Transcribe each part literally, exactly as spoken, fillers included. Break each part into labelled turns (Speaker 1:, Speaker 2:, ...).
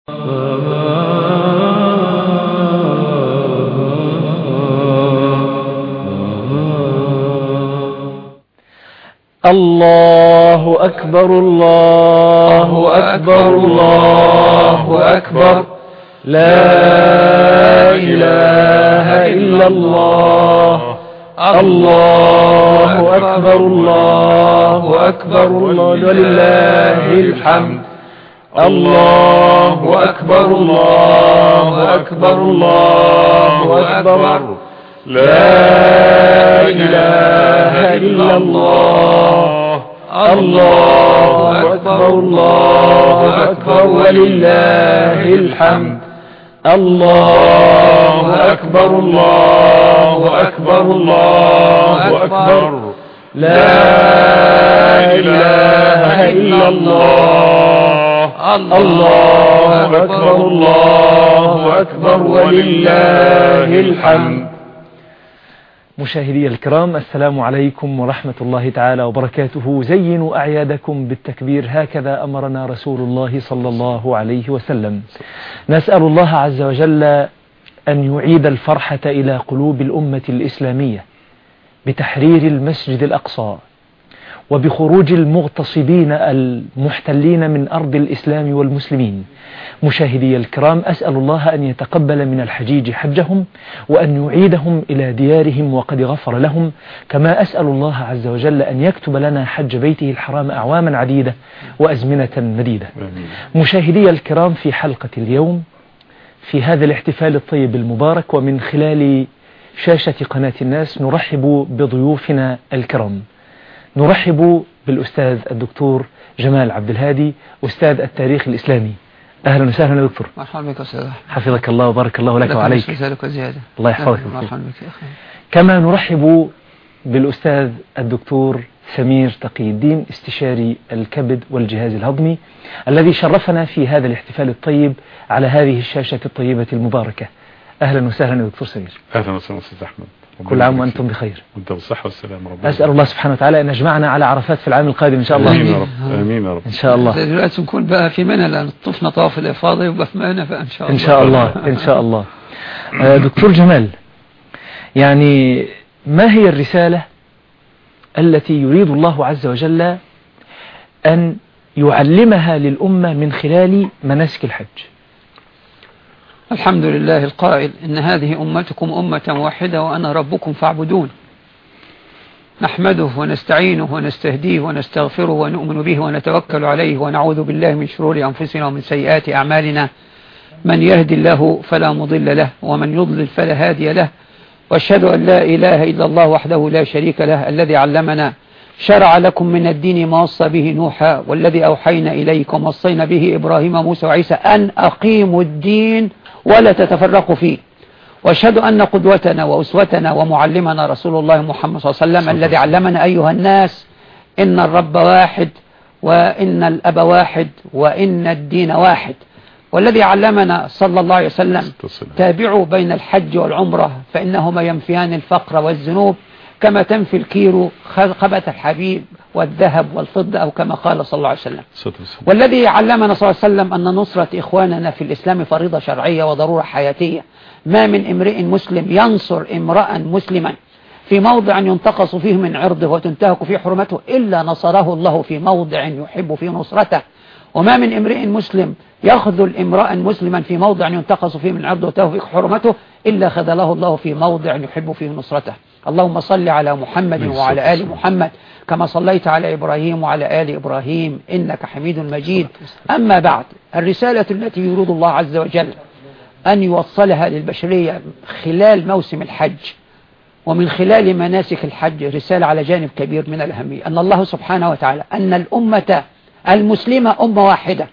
Speaker 1: الله أكبر الله أكبر الله أكبر لا إله إلا الله الله أكبر الله أكبر ولله الحمد الله أكبر الله أكبر الله أكبر لا إله إلا الله الله أكبر الله أكبر ولله الحمد الله أكبر الله أكبر الله أكبر لا إله إلا الله الله أكبر الله أكبر ولله الحمد. مشاهدي الكرام، السلام عليكم ورحمة الله تعالى وبركاته. زينوا أعيادكم بالتكبير، هكذا أمرنا رسول الله صلى الله عليه وسلم. نسأل الله عز وجل أن يعيد الفرحة إلى قلوب الأمة الإسلامية بتحرير المسجد الأقصى وبخروج المغتصبين المحتلين من أرض الإسلام والمسلمين. مشاهدي الكرام، أسأل الله أن يتقبل من الحجيج حجهم وأن يعيدهم إلى ديارهم وقد غفر لهم، كما أسأل الله عز وجل أن يكتب لنا حج بيته الحرام أعواما عديدة وأزمنة مديدة. مشاهدي الكرام، في حلقة اليوم في هذا الاحتفال الطيب المبارك ومن خلال شاشة قناة الناس نرحب بضيوفنا الكرام. نرحب بالأستاذ الدكتور جمال عبد الهادي، أستاذ التاريخ الإسلامي. أهلا وسهلا يا دكتور.
Speaker 2: مرحبا بك أستاذ.
Speaker 1: حفظك الله وبارك الله لك وعليك. الله يحفظك.
Speaker 2: مرحبا بك.
Speaker 1: كما نرحب بالأستاذ الدكتور سمير تقي الدين، استشاري الكبد والجهاز الهضمي، الذي شرفنا في هذا الاحتفال الطيب على هذه الشاشة الطيبة المباركة. أهلا وسهلا يا دكتور سمير.
Speaker 3: أهلا وسهلا أستاذ أحمد.
Speaker 1: كل عام وأنتم بخير.
Speaker 3: وأنت بالصحة والسلام ربنا.
Speaker 1: أسأل الله سبحانه وتعالى أن يجمعنا على عرفات في العام القادم إن شاء الله.
Speaker 3: آمين يا رب. آمين يا رب.
Speaker 1: إن شاء الله.
Speaker 2: دلوقتي نكون بقى في منى لأن طفنا طواف الإفاضة يبقى في منى فإن شاء الله.
Speaker 1: إن شاء الله إن شاء الله. دكتور جمال، يعني ما هي الرسالة التي يريد الله عز وجل أن يعلمها للأمة من خلال مناسك الحج؟
Speaker 2: الحمد لله القائل إن هذه أمتكم أمة واحدة وأنا ربكم فاعبدون. نحمده ونستعينه ونستهديه ونستغفره ونؤمن به ونتوكل عليه ونعوذ بالله من شرور أنفسنا ومن سيئات أعمالنا. من يهدي الله فلا مضل له ومن يضلل فلا هادي له، وأشهد أن لا إله إلا الله وحده لا شريك له الذي علمنا شرع لكم من الدين ما وصى به نوحا والذي أوحينا إليكم وصينا به إبراهيم موسى وعيسى أن أقيموا الدين ولا تتفرقوا فيه. وأشهد أن قدوتنا وأسوتنا ومعلمنا رسول الله محمد صلى الله عليه وسلم الذي علمنا أيها الناس إن الرب واحد وإن الأب واحد وإن الدين واحد، والذي علمنا صلى الله عليه وسلم تابعوا بين الحج والعمرة فإنهما ينفيان الفقر والذنوب كما تنفي الكير خبث الحبيب والذهب والفضة أو كما قال صلى الله عليه وسلم. والذي علمنا صلى الله عليه وسلم أن نصرة إخواننا في الإسلام فريضة شرعية وضرورة حياتية. ما من امرئ مسلم ينصر امرأ مسلما في موضع ينتقص فيه من عرضه وتنتهك فيه حرمته إلا نصره الله في موضع يحب فيه نصرته. وما من امرئ مسلم يخذل امرأ مسلما في موضع ينتقص فيه من عرضه وتنتهك فيه حرمته إلا خذله الله في موضع يحب فيه نصرته. اللهم صل على محمد وعلى آل محمد كما صليت على إبراهيم وعلى آل إبراهيم إنك حميد مجيد. أما بعد، الرسالة التي يريد الله عز وجل أن يوصلها للبشرية خلال موسم الحج ومن خلال مناسك الحج رسالة على جانب كبير من الأهمية، أن الله سبحانه وتعالى أن الأمة المسلمة أمة واحدة.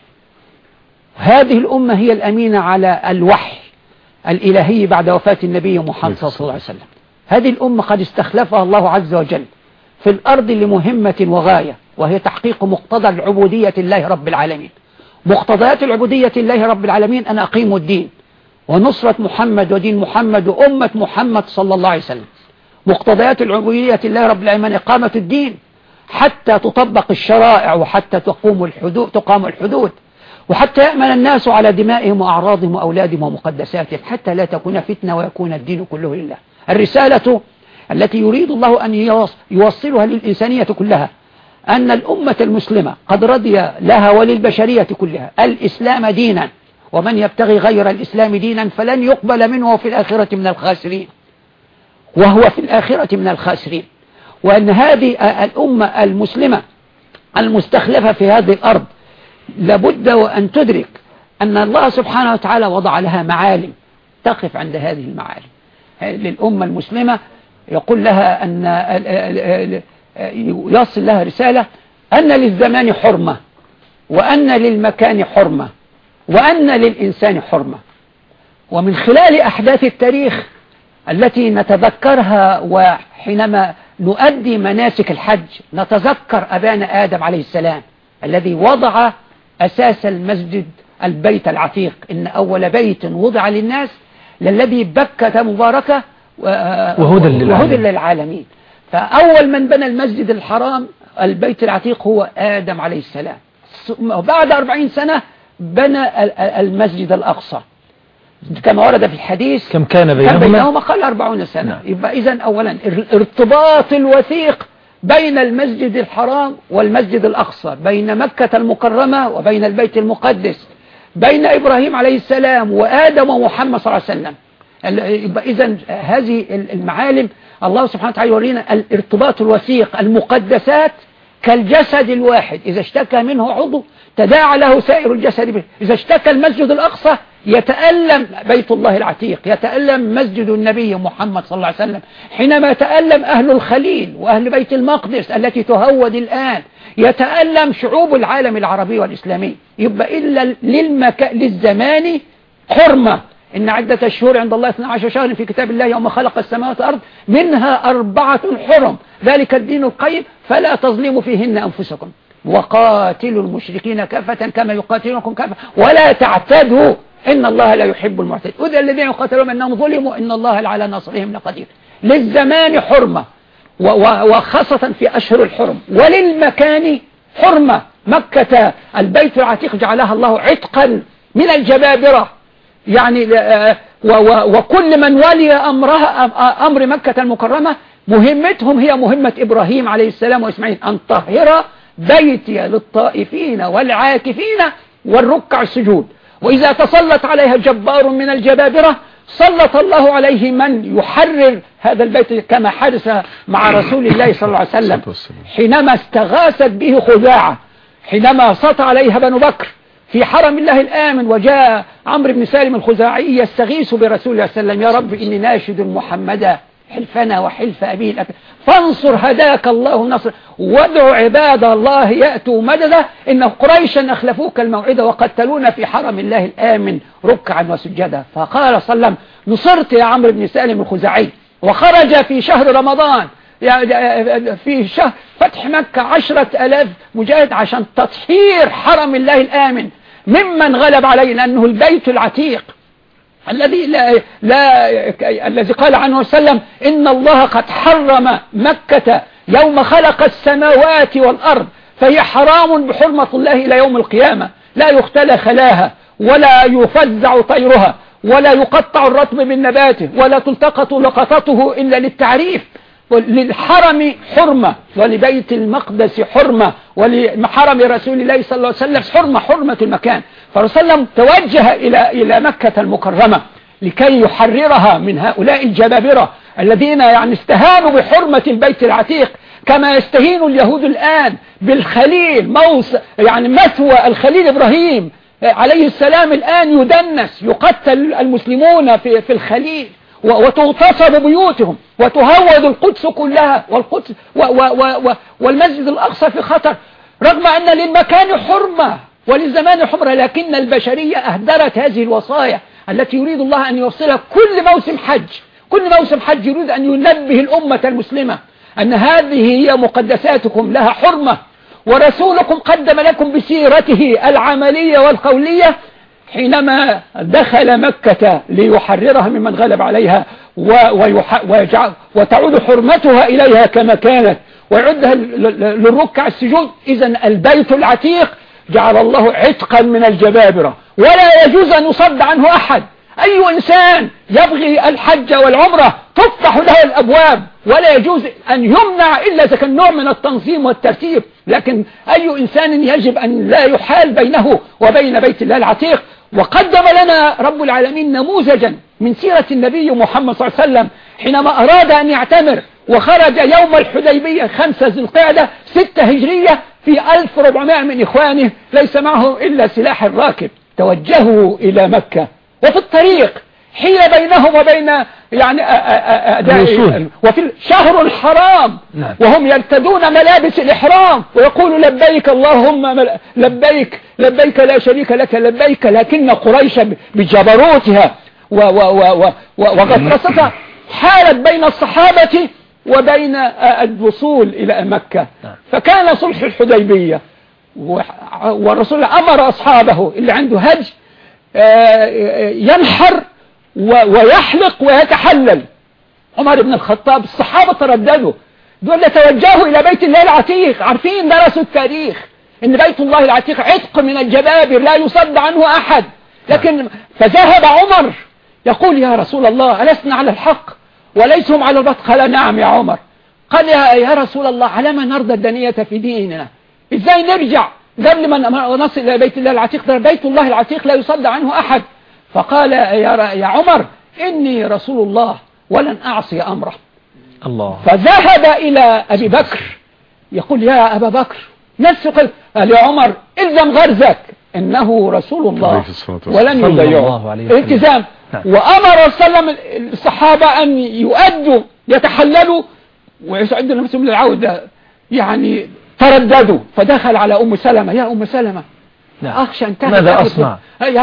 Speaker 2: هذه الأمة هي الأمينة على الوحي الإلهي بعد وفاة النبي محمد صلى الله عليه وسلم. هذه الأمة قد استخلفها الله عز وجل في الأرض لمهمة وغاية، وهي تحقيق مقتضى العبودية لله رب العالمين. مقتضيات العبودية لله رب العالمين أن أقيموا الدين ونصرة محمد ودين محمد وأمة محمد صلى الله عليه وسلم. مقتضيات العبودية لله رب العالمين إقامة الدين حتى تطبق الشرائع وحتى تقوم الحدود تقام الحدود. وحتى يأمن الناس على دمائهم وأعراضهم وأولادهم ومقدساتهم حتى لا تكون فتنة ويكون الدين كله لله. الرسالة التي يريد الله أن يوصلها للإنسانية كلها أن الأمة المسلمة قد رضي لها وللبشرية كلها الإسلام دينا، ومن يبتغي غير الإسلام دينا فلن يقبل منه وفي الآخرة من الخاسرين، وهو في الآخرة من الخاسرين. وأن هذه الأمة المسلمة المستخلفة في هذه الأرض لابد وأن تدرك أن الله سبحانه وتعالى وضع لها معالم تقف عند هذه المعالم. للأمة المسلمة يقول لها أن يصل لها رسالة أن للزمان حرمة، وأن للمكان حرمة، وأن للإنسان حرمة. ومن خلال أحداث التاريخ التي نتذكرها وحينما نؤدي مناسك الحج نتذكر أبانا آدم عليه السلام الذي وضع أساس المسجد البيت العتيق، إن أول بيت وضع للناس للذي بكة مباركة
Speaker 1: وهدى للعالمين.
Speaker 2: للعالمين. فأول من بنى المسجد الحرام البيت العتيق هو آدم عليه السلام. بعد أربعين سنة بنى المسجد الأقصى كما ورد في الحديث.
Speaker 1: كم كان بينهما؟
Speaker 2: كان بينهما قال أربعون سنة. نعم. يبقى إذن أولا الارتباط الوثيق بين المسجد الحرام والمسجد الأقصى، بين مكة المكرمة وبين البيت المقدس، بين إبراهيم عليه السلام وآدم ومحمد صلى الله عليه وسلم. يبقى إذن هذه المعالم الله سبحانه وتعالى يورينا الارتباط الوثيق. المقدسات كالجسد الواحد، إذا اشتكى منه عضو تداعى له سائر الجسد به. إذا اشتكى المسجد الأقصى يتألم بيت الله العتيق، يتألم مسجد النبي محمد صلى الله عليه وسلم، حينما يتألم أهل الخليل وأهل بيت المقدس التي تهود الآن، يتألم شعوب العالم العربي والإسلامي. يبقى إلا للمك... للزمان حرمة. إن عدة الشهور عند الله اثنا عشر شهر في كتاب الله يوم خلق السماوات والأرض منها أربعة حرم ذلك الدين القيم فلا تظلموا فيهن أنفسكم وقاتلوا المشركين كافة كما يقاتلونكم كافة ولا تعتدوا إن الله لا يحب المعتدين. وذا الذين يقاتلون أنهم ظلموا إن الله على نصرهم لقدير. للزمان حرمة وخاصة في أشهر الحرم، وللمكان حرمة. مكة البيت العتيق جعلها الله عتقا من الجبابرة، يعني وكل من ولي أمرها أمر مكة المكرمة مهمتهم هي مهمة إبراهيم عليه السلام وإسماعيل، أن طهر بيتي للطائفين والعاكفين والركع السجود. وإذا تسلط عليها جبار من الجبابرة سلط الله عليه من يحرر هذا البيت كما حدث مع رسول الله صلى الله عليه وسلم حينما استغاثت به خزاعة، حينما سطع عليها بنو بكر في حرم الله الآمن، وجاء عمرو بن سالم الخزاعي يستغيث برسول الله صلى الله عليه وسلم: يا رب إني ناشد محمدا حلفنا وحلف أبيه الأكبر فانصر هداك الله نصر وادعو عباد الله يأتوا مددا إن قريشا أخلفوك الموعدة وقتلونا في حرم الله الآمن ركعا وسجدا. فقال صلى الله عليه وسلم: نصرت يا عمرو بن سالم الخزاعي. وخرج في شهر رمضان في شهر فتح مكة عشرة ألاف مجاهد عشان تطهير حرم الله الآمن ممن غلب عليه، لأنه البيت العتيق الذي لا, لا الذي قال عنه وسلم: إن الله قد حرم مكة يوم خلق السماوات والأرض فهي حرام بحرمة الله إلى يوم القيامة، لا يختلى خلاها ولا يفزع طيرها ولا يقطع الرطب من نباته ولا تلتقط لقطته إلا للتعريف. للحرم حرمة ولبيت المقدس حرمة ولحرم رسول الله صلى الله عليه وسلم حرمة، حرمة المكان. فرسول الله توجه إلى إلى مكة المكرمة لكي يحررها من هؤلاء الجبابرة الذين يعني استهانوا بحرمة البيت العتيق، كما يستهين اليهود الآن بالخليل، موس يعني مثوى الخليل إبراهيم عليه السلام الآن يدنس، يقتل المسلمون في في الخليل وتغتصب بيوتهم وتهود القدس كلها، والقدس و و و والمسجد الأقصى في خطر، رغم أن للمكان حرمة وللزمان حرمة، لكن البشرية أهدرت هذه الوصايا التي يريد الله أن يوصلها كل موسم حج. كل موسم حج يريد أن ينبه الأمة المسلمة أن هذه هي مقدساتكم لها حرمة، ورسولكم قدم لكم بسيرته العملية والقولية حينما دخل مكة ليحررها ممن غلب عليها وتعود حرمتها إليها كما كانت ويعدها للركع السجود. إذن البيت العتيق
Speaker 4: جعل الله عتقا من الجبابرة، ولا يجوز أن يصد عنه أحد. أي إنسان يبغي الحج والعمرة تفتح له الأبواب، ولا يجوز أن يمنع إلا إذا كان نوع من التنظيم والترتيب. لكن أي إنسان يجب أن لا يحال بينه وبين بيت الله العتيق. وقدم لنا رب العالمين نموذجا من سيرة النبي محمد صلى الله عليه وسلم حينما أراد أن يعتمر وخرج يوم الحديبية خمسة ذي القعدة ستة هجرية في ألف وأربعمائة من إخوانه ليس معه إلا سلاح الراكب، توجهوا إلى مكة، وفي الطريق حيل بينهم وبين يعني أداء، وفي شهر حرام وهم يرتدون ملابس الإحرام ويقولوا لبيك اللهم لبيك لبيك لا شريك لك لبيك، لكن قريش بجبروتها وقد قصتها حالت بين الصحابة وبين الوصول إلى مكة. فكان صلح الحديبية والرسول أمر أصحابه اللي عنده هج ينحر ويحلق ويتحلل. عمر بن الخطاب الصحابة ترددوا، دول توجهوا إلى بيت الله العتيق، عارفين درسوا التاريخ إن بيت الله العتيق عتق من الجبابر لا يصد عنه أحد. لكن فذهب عمر يقول يا رسول الله ألسنا على الحق وليسهم على الباطل؟ قال نعم يا عمر. قال يا رسول الله على ما نرضى الدنية في ديننا؟ إزاي نرجع قبل ما نصل إلى بيت الله العتيق؟ ده بيت الله العتيق لا يصد عنه أحد. فقال يا عمر إني رسول الله ولن أعصي أمره.
Speaker 1: الله.
Speaker 4: فذهب إلى أبي بكر يقول يا أبا بكر نفس قال يا عمر إلزم غرزك إنه رسول الله ولن يضيعه الالتزام. وأمر وسلم الصحابة أن يؤدوا يتحللوا ويسعدوا نفسهم للعودة، يعني ترددوا. فدخل على أم سلمة يا أم سلمة أخشى أن
Speaker 1: ماذا أصنع؟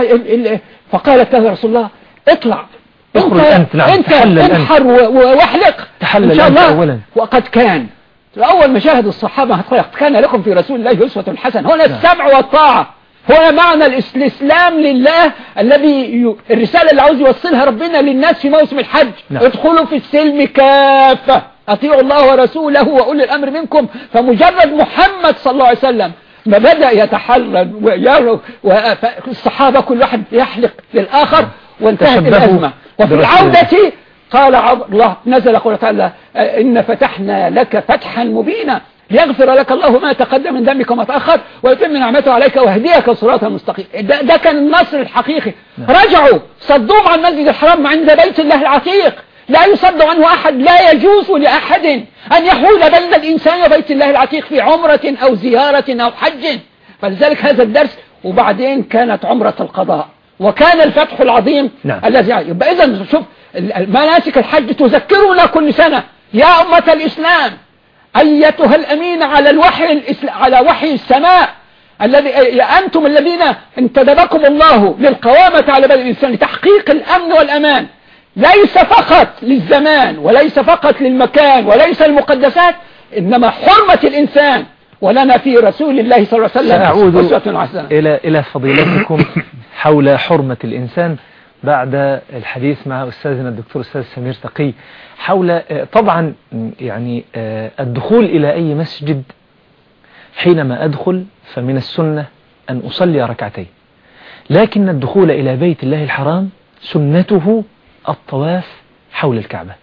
Speaker 4: فقالت له رسول الله اطلع
Speaker 1: اخرج أنت,
Speaker 4: أنت انحر واحلق
Speaker 1: تحلل أنت أولا.
Speaker 4: وقد كان أول ما شاهد الصحابة كان لكم في رسول الله أسوة حسنة. هنا السمع والطاعة، هنا معنى الإسلام لله الذي الرسالة اللي عاوز يوصلها ربنا للناس في موسم الحج. نعم. ادخلوا في السلم كافة، أطيعوا الله ورسوله وأولي الأمر منكم. فمجرد محمد صلى الله عليه وسلم ما بدأ يتحلل ويرى والصحابة كل واحد يحلق للآخر وانتهت الأزمة. وفي العودة قال الله نزل قوله تعالى إن فتحنا لك فتحا مبينا ليغفر لك الله ما تقدم من ذنبك وما تأخر ويتم نعمته عليك ويهديك صراطا مستقيما. ده, ده كان النصر الحقيقي. رجعوا صدوهم عن المسجد الحرام عند بيت الله العتيق، لا يصد عنه أحد، لا يجوز لأحد أن يحول بين الإنسان وبيت الله العتيق في عمرة أو زيارة أو حج. فلذلك هذا الدرس. وبعدين كانت عمرة القضاء وكان الفتح العظيم. نعم. الذي يبقى إذن شوف مناسك الحج تذكرنا كل سنة يا أمة الإسلام أيتها الأمين على الوحي على وحي السماء الذي أنتم الذين انتدبكم الله للقوامة على بلد الإنسان لتحقيق الأمن والأمان، ليس فقط للزمان وليس فقط للمكان وليس المقدسات، إنما حرمة الإنسان. ولنا في رسول الله صلى الله عليه وسلم
Speaker 1: سأعود إلى إلى فضيلتكم حول حرمة الإنسان بعد الحديث مع أستاذنا الدكتور أستاذ سمير تقي حول طبعا يعني الدخول إلى أي مسجد. حينما أدخل فمن السنة أن أصلي ركعتين، لكن الدخول إلى بيت الله الحرام سنته الطواف حول الكعبة.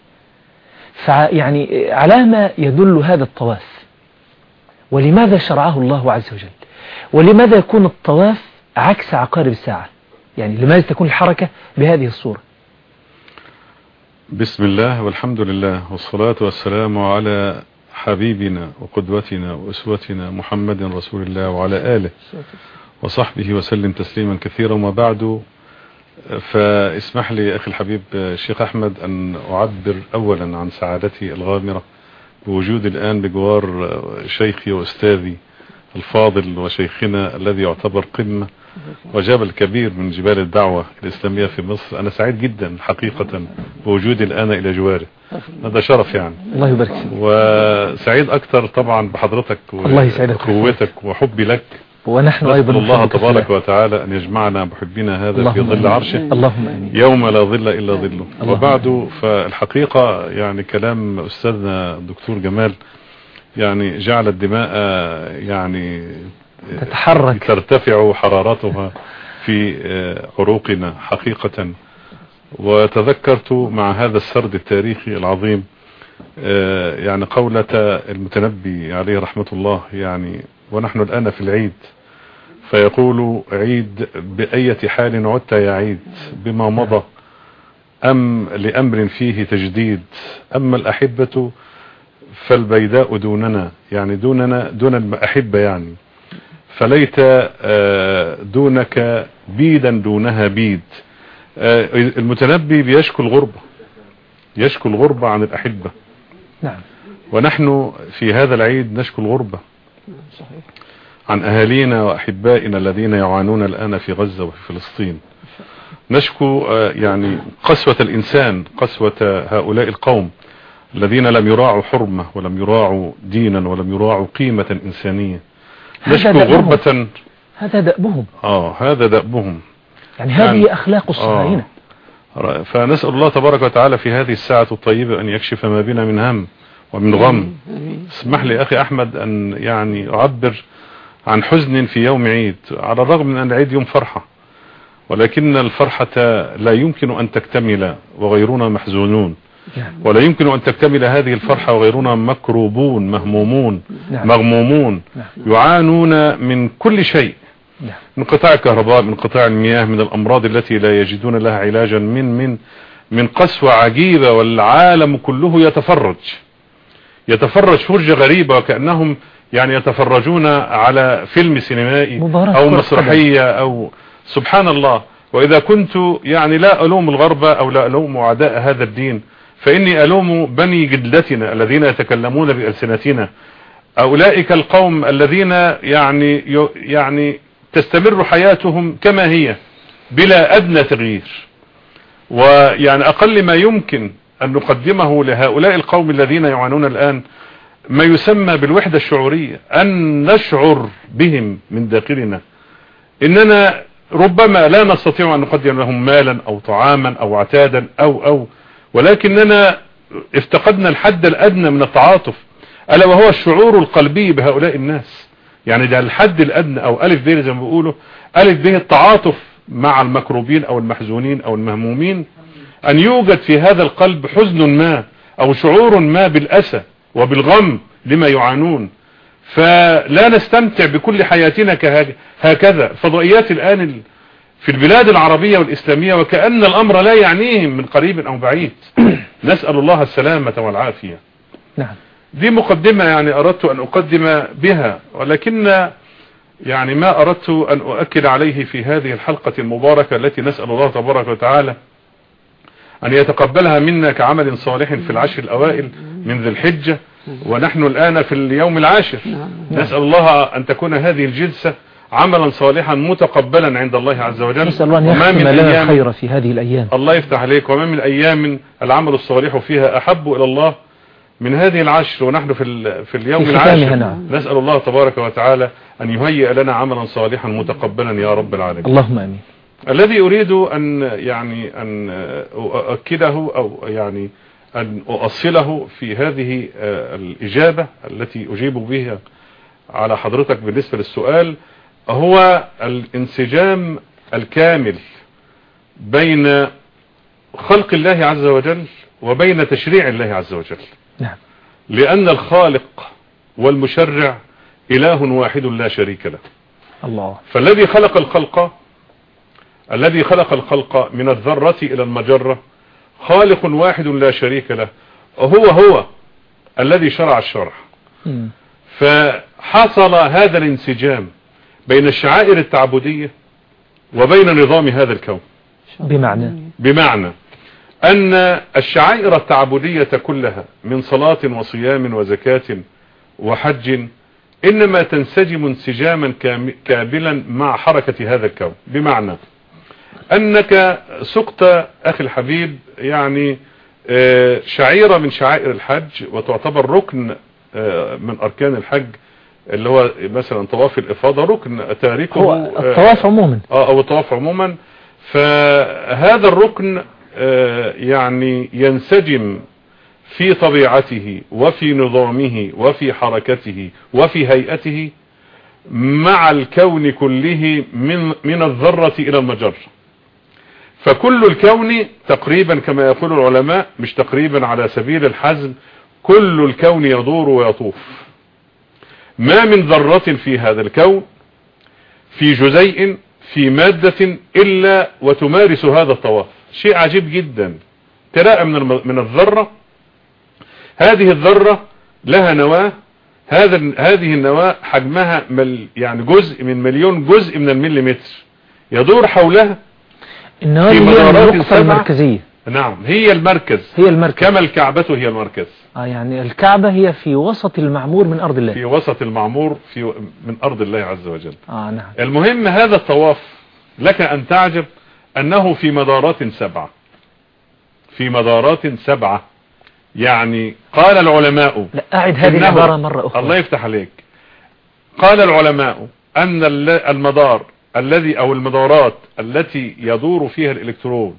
Speaker 1: فيعني على ما يدل هذا الطواف، ولماذا شرعه الله عز وجل، ولماذا يكون الطواف عكس عقارب الساعة؟ يعني لماذا تكون الحركة بهذه الصورة؟
Speaker 3: بسم الله والحمد لله والصلاة والسلام على حبيبنا وقدوتنا وأسوتنا محمد رسول الله وعلى آله وصحبه وسلم تسليما كثيرا. وما بعد، فاسمح لي أخي الحبيب الشيخ أحمد أن أعبر أولا عن سعادتي الغامرة بوجود الآن بجوار شيخي وأستاذي الفاضل وشيخنا الذي يعتبر قمة وجبل كبير من جبال الدعوة الإسلامية في مصر. أنا سعيد جدا حقيقة بوجودي الآن إلى جواره، هذا شرف يعني.
Speaker 1: الله يبارك فيك.
Speaker 3: وسعيد أكثر طبعا بحضرتك وقوتك وحبي لك،
Speaker 1: ونحن أيضا
Speaker 3: الله تبارك وتعالى أن يجمعنا بحبنا هذا في ظل عرشه
Speaker 1: اللهم آمين.
Speaker 3: يوم لا ظل إلا ظله. وبعد فالحقيقة يعني كلام أستاذنا الدكتور جمال يعني جعل الدماء يعني
Speaker 1: تتحرك
Speaker 3: ترتفع حرارتها في عروقنا حقيقة. وتذكرت مع هذا السرد التاريخي العظيم يعني قولة المتنبي عليه رحمة الله، يعني ونحن الآن في العيد فيقول: عيد بأية حال عدت يا عيد، بما مضى أم لأمر فيه تجديد، أما الأحبة فالبيداء دوننا، يعني دوننا دون الأحبة، يعني فليت دونك بيدا دونها بيد. المتنبي بيشكو الغربة، يشكو الغربة عن الأحبة.
Speaker 1: نعم.
Speaker 3: ونحن في هذا العيد نشكو الغربة عن أهالينا وأحبائنا الذين يعانون الآن في غزة وفي فلسطين. نشكو يعني قسوة الإنسان، قسوة هؤلاء القوم الذين لم يراعوا حرمة ولم يراعوا دينا ولم يراعوا قيمة إنسانية. نشكو غربة.
Speaker 1: هذا دأبهم.
Speaker 3: آه هذا دأبهم،
Speaker 1: يعني هذه يعني أخلاق الصهاينة.
Speaker 3: آه فنسأل الله تبارك وتعالى في هذه الساعة الطيبة أن يكشف ما بنا من هم ومن غم. اسمح لي أخي أحمد أن يعني أعبر عن حزن في يوم عيد، على الرغم من أن العيد يوم فرحة، ولكن الفرحة لا يمكن أن تكتمل وغيرنا محزونون، ولا يمكن أن تكتمل هذه الفرحة وغيرنا مكروبون مهمومون مغمومون يعانون من كل شيء، من قطاع الكهرباء، من قطاع المياه، من الأمراض التي لا يجدون لها علاجا، من من من قسوة عجيبة، والعالم كله يتفرج يتفرج فرجة غريبة، وكأنهم يعني يتفرجون على فيلم سينمائي أو مسرحية أو سبحان الله. وإذا كنت يعني لا ألوم الغرب أو لا ألوم أعداء هذا الدين، فإني ألوم بني جدتنا الذين يتكلمون بألسنتنا، أولئك القوم الذين يعني يعني تستمر حياتهم كما هي بلا أدنى تغيير. ويعني أقل ما يمكن أن نقدمه لهؤلاء القوم الذين يعانون الآن ما يسمى بالوحدة الشعورية، أن نشعر بهم من داخلنا، إننا ربما لا نستطيع أن نقدم لهم مالا أو طعاما أو عتادا أو أو ولكننا افتقدنا الحد الأدنى من التعاطف، ألا وهو الشعور القلبي بهؤلاء الناس. يعني ده الحد الأدنى أو ألف به زي ما بيقولوا، ألف به التعاطف مع المكروبين أو المحزونين أو المهمومين، أن يوجد في هذا القلب حزن ما أو شعور ما بالأسى وبالغم لما يعانون، فلا نستمتع بكل حياتنا هكذا. فضائيات الآن في البلاد العربية والإسلامية وكأن الأمر لا يعنيهم من قريب أو بعيد. نسأل الله السلامة والعافية.
Speaker 1: نعم.
Speaker 3: دي مقدمة يعني أردت أن أقدم بها، ولكن يعني ما أردت أن أؤكد عليه في هذه الحلقة المباركة التي نسأل الله تبارك وتعالى أن يتقبلها منا كعمل صالح في العشر الأوائل من ذي الحجة، ونحن الآن في اليوم العاشر. نسأل الله أن تكون هذه الجلسة عملا صالحا متقبلا عند الله عز وجل.
Speaker 1: نسأل الله أن يختم لنا خير في هذه الأيام.
Speaker 3: الله يفتح عليك. وما من أيام العمل الصالح فيها أحب إلى الله من هذه العشر، ونحن في في اليوم في العاشر. نعم. نسأل الله تبارك وتعالى أن يهيئ لنا عملا صالحا متقبلا يا رب العالمين.
Speaker 1: اللهم آمين.
Speaker 3: الذي أريد أن يعني أن أؤكده أو يعني أن أؤصله في هذه الإجابة التي أجيب بها على حضرتك بالنسبة للسؤال هو الانسجام الكامل بين خلق الله عز وجل وبين تشريع الله عز وجل.
Speaker 1: نعم.
Speaker 3: لأن الخالق والمشرع إله واحد لا شريك له.
Speaker 1: الله.
Speaker 3: فالذي خلق الخلق الذي خلق الخلق من الذرة إلى المجرة خالق واحد لا شريك له، هو هو الذي شرع الشرع. م. فحصل هذا الانسجام بين الشعائر التعبدية وبين نظام هذا الكون.
Speaker 1: بمعنى
Speaker 3: بمعنى أن الشعائر التعبدية كلها من صلاة وصيام وزكاة وحج إنما تنسجم انسجاما كاملا مع حركة هذا الكون. بمعنى أنك سقت أخي الحبيب يعني شعيرة من شعائر الحج وتعتبر ركن من أركان الحج، اللي هو مثلا طواف الإفاضة ركن تاريخه
Speaker 1: هو الطواف عموما
Speaker 3: أو الطواف عموما. فهذا الركن يعني ينسجم في طبيعته وفي نظامه وفي حركته وفي هيئته مع الكون كله من من الذرة إلى المجرة. فكل الكون تقريبا كما يقول العلماء، مش تقريبا على سبيل الحزم، كل الكون يدور ويطوف. ما من ذرة في هذا الكون في جزيء في مادة إلا وتمارس هذا الطواف. شيء عجيب جدا. تلاقى من من الذرة، هذه الذرة لها نواة، هذا هذه النواة حجمها مل يعني جزء من مليون جزء من المليمتر، يدور حولها
Speaker 1: النواة
Speaker 3: في
Speaker 1: هي
Speaker 3: مدارات
Speaker 1: النقطة
Speaker 3: سبعة.
Speaker 1: المركزية.
Speaker 3: نعم، هي المركز،
Speaker 1: هي المركز
Speaker 3: كما الكعبة هي المركز.
Speaker 1: آه يعني الكعبة هي في وسط المعمور من أرض الله،
Speaker 3: في وسط المعمور في من أرض الله عز وجل.
Speaker 1: آه نعم.
Speaker 3: المهم هذا الطواف لك أن تعجب أنه في مدارات سبعة، في مدارات سبعة. يعني قال العلماء،
Speaker 1: لا أعد هذه العبارة مرة أخرى.
Speaker 3: الله يفتح عليك. قال العلماء أن المدار الذي أو المدارات التي يدور فيها الإلكترون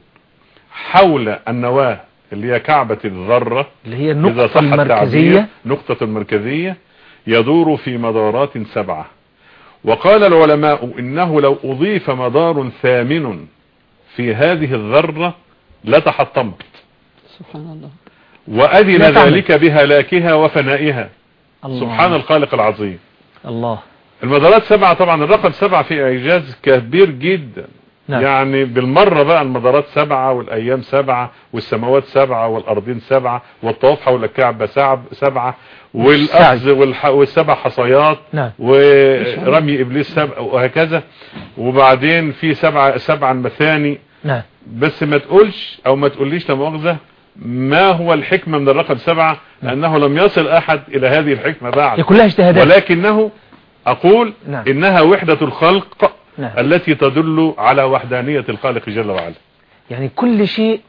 Speaker 3: حول النواة اللي هي كعبة الذرة،
Speaker 1: اللي هي النقطة المركزية،
Speaker 3: نقطة المركزية، يدور في مدارات سبعة. وقال العلماء إنه لو أضيف مدار ثامن في هذه الذرة لتحطمت.
Speaker 2: سبحان الله.
Speaker 3: وأذن ذلك بهلاكها وفنائها.
Speaker 1: الله.
Speaker 3: سبحان الخالق العظيم.
Speaker 1: الله.
Speaker 3: المدارات سبعة، طبعا الرقم سبعة في إعجاز كبير جدا. نعم. يعني بالمرة بقى المدارات سبعة، والأيام سبعة، والسماوات سبعة، والأرضين سبعة، والطواف حول الكعبة سبعة، والأخذ والسبع حصيات. نعم. ورمي إبليس سبعة، وهكذا. وبعدين في سبعة سبعة المثاني. نعم. بس ما تقولش أو ما تقوليش لمؤاخذة ما هو الحكمة من الرقم سبعة، لأنه لم يصل أحد إلى هذه الحكمة بعد،
Speaker 1: كلها اجتهادات،
Speaker 3: ولكنه أقول
Speaker 1: نعم.
Speaker 3: إنها وحدة الخلق.
Speaker 1: نعم.
Speaker 3: التي تدل على وحدانية الخالق جل وعلا.
Speaker 1: يعني كل شيء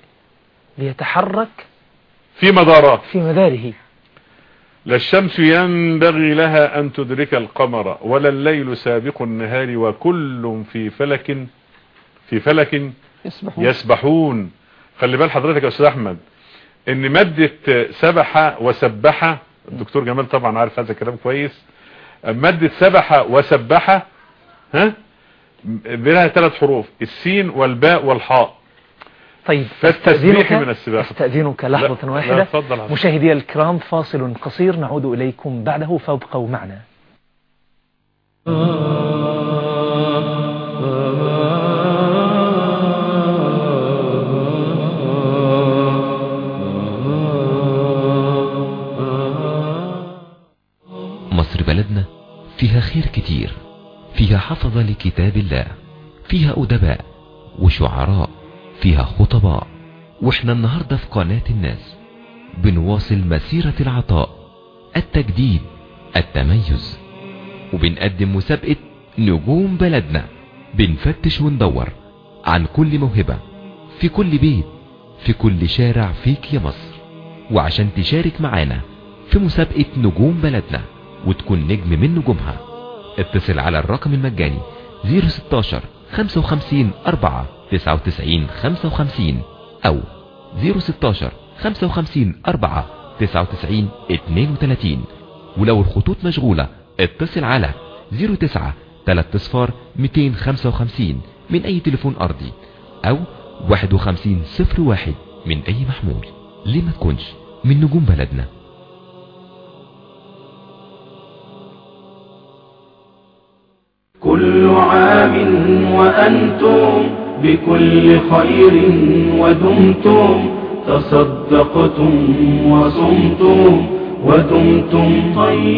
Speaker 1: بيتحرك
Speaker 3: في مدارات،
Speaker 1: في مداره.
Speaker 3: لا الشمس ينبغي لها أن تدرك القمر، ولا الليل سابق النهار، وكل في فلك في فلك يسبحون, يسبحون. خلي بال حضرتك يا أستاذ أحمد إن مادة سبح وسبح، الدكتور جمال طبعا عارف هذا الكلام كويس، مادة سبح وسبح ها بينها ثلاث حروف، السين والباء والحاء.
Speaker 1: طيب
Speaker 3: فالتسبيح من السباحة.
Speaker 1: استأذنك لحظة
Speaker 3: لا
Speaker 1: واحدة.
Speaker 3: لا
Speaker 1: مشاهدي الكرام، فاصل قصير نعود إليكم بعده، فابقوا معنا.
Speaker 5: مصر بلدنا فيها خير كتير، فيها حفظة لكتاب الله، فيها أدباء وشعراء، فيها خطباء. واحنا النهاردة في قناة الناس بنواصل مسيرة العطاء، التجديد، التميز، وبنقدم مسابقة نجوم بلدنا. بنفتش وندور عن كل موهبة في كل بيت في كل شارع فيك يا مصر. وعشان تشارك معانا في مسابقة نجوم بلدنا وتكون نجم من نجومها، اتصل على الرقم المجاني صفر ستاشر خمسة وخمسين أربعة تسعة وتسعين خمسة وخمسين او صفر ستاشر خمسة وخمسين أربعة تسعة وتسعين اتنين وتلاتين. ولو الخطوط مشغولة اتصل على صفر تسعة تلاتة صفار ميتين خمسة وخمسين من اي تليفون ارضي، او واحد وخمسين صفر واحد من اي محمول. ليه ما تكونش من نجوم بلدنا؟
Speaker 6: كل عام وأنتم بكل خير ودمتم، تصدقتم وصمتم ودمتم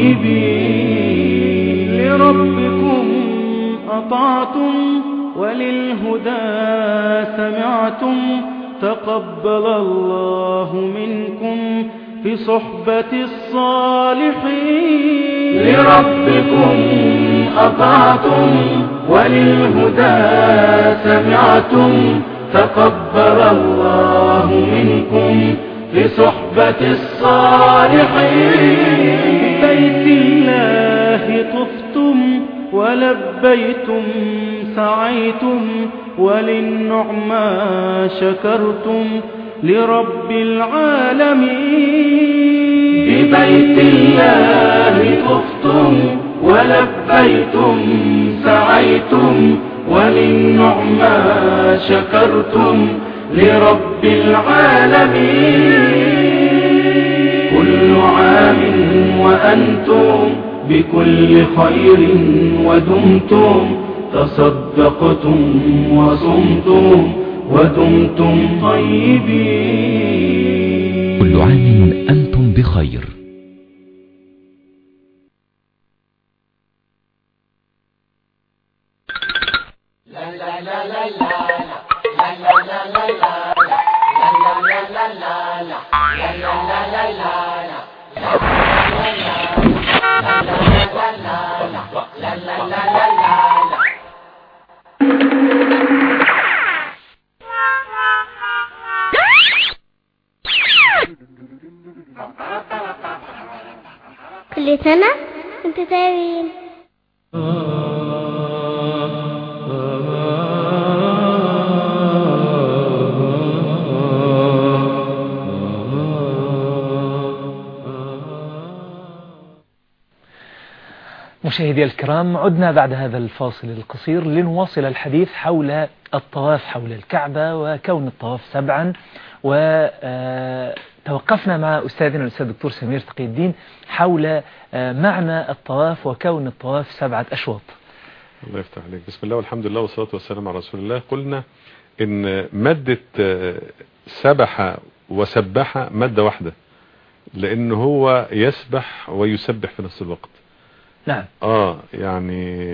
Speaker 6: طيبين. لربكم أطعتم وللهدى سمعتم، تقبل الله منكم في صحبة الصالحين. لربكم أطعتم وللهدى سمعتم، تقبل الله منكم في صحبة الصالحين. بيت الله طفتم ولبيتم سعيتم، وللنعمى شكرتم لرب العالمين. ببيت الله طفتم ولبيتم سعيتم وللنعمى شكرتم لرب العالمين. كل عام وأنتم بكل خير ودمتم تصدقتم وصمتم ودمتم طيبين.
Speaker 5: كل عام أنتم بخير.
Speaker 7: كل سنة وانت طيبين.
Speaker 1: مشاهدي الكرام، عدنا بعد هذا الفاصل القصير لنواصل الحديث حول الطواف حول الكعبة وكون الطواف سبعا، وتوقفنا مع أستاذنا الأستاذ الدكتور سمير تقي الدين حول معنى الطواف وكون الطواف سبعة أشواط.
Speaker 3: الله يفتح عليك. بسم الله والحمد لله والصلاة والسلام على رسول الله. قلنا إن مادة سبح وسبح مادة واحدة، لأن هو يسبح ويسبح في نفس الوقت.
Speaker 1: نعم.
Speaker 3: آه يعني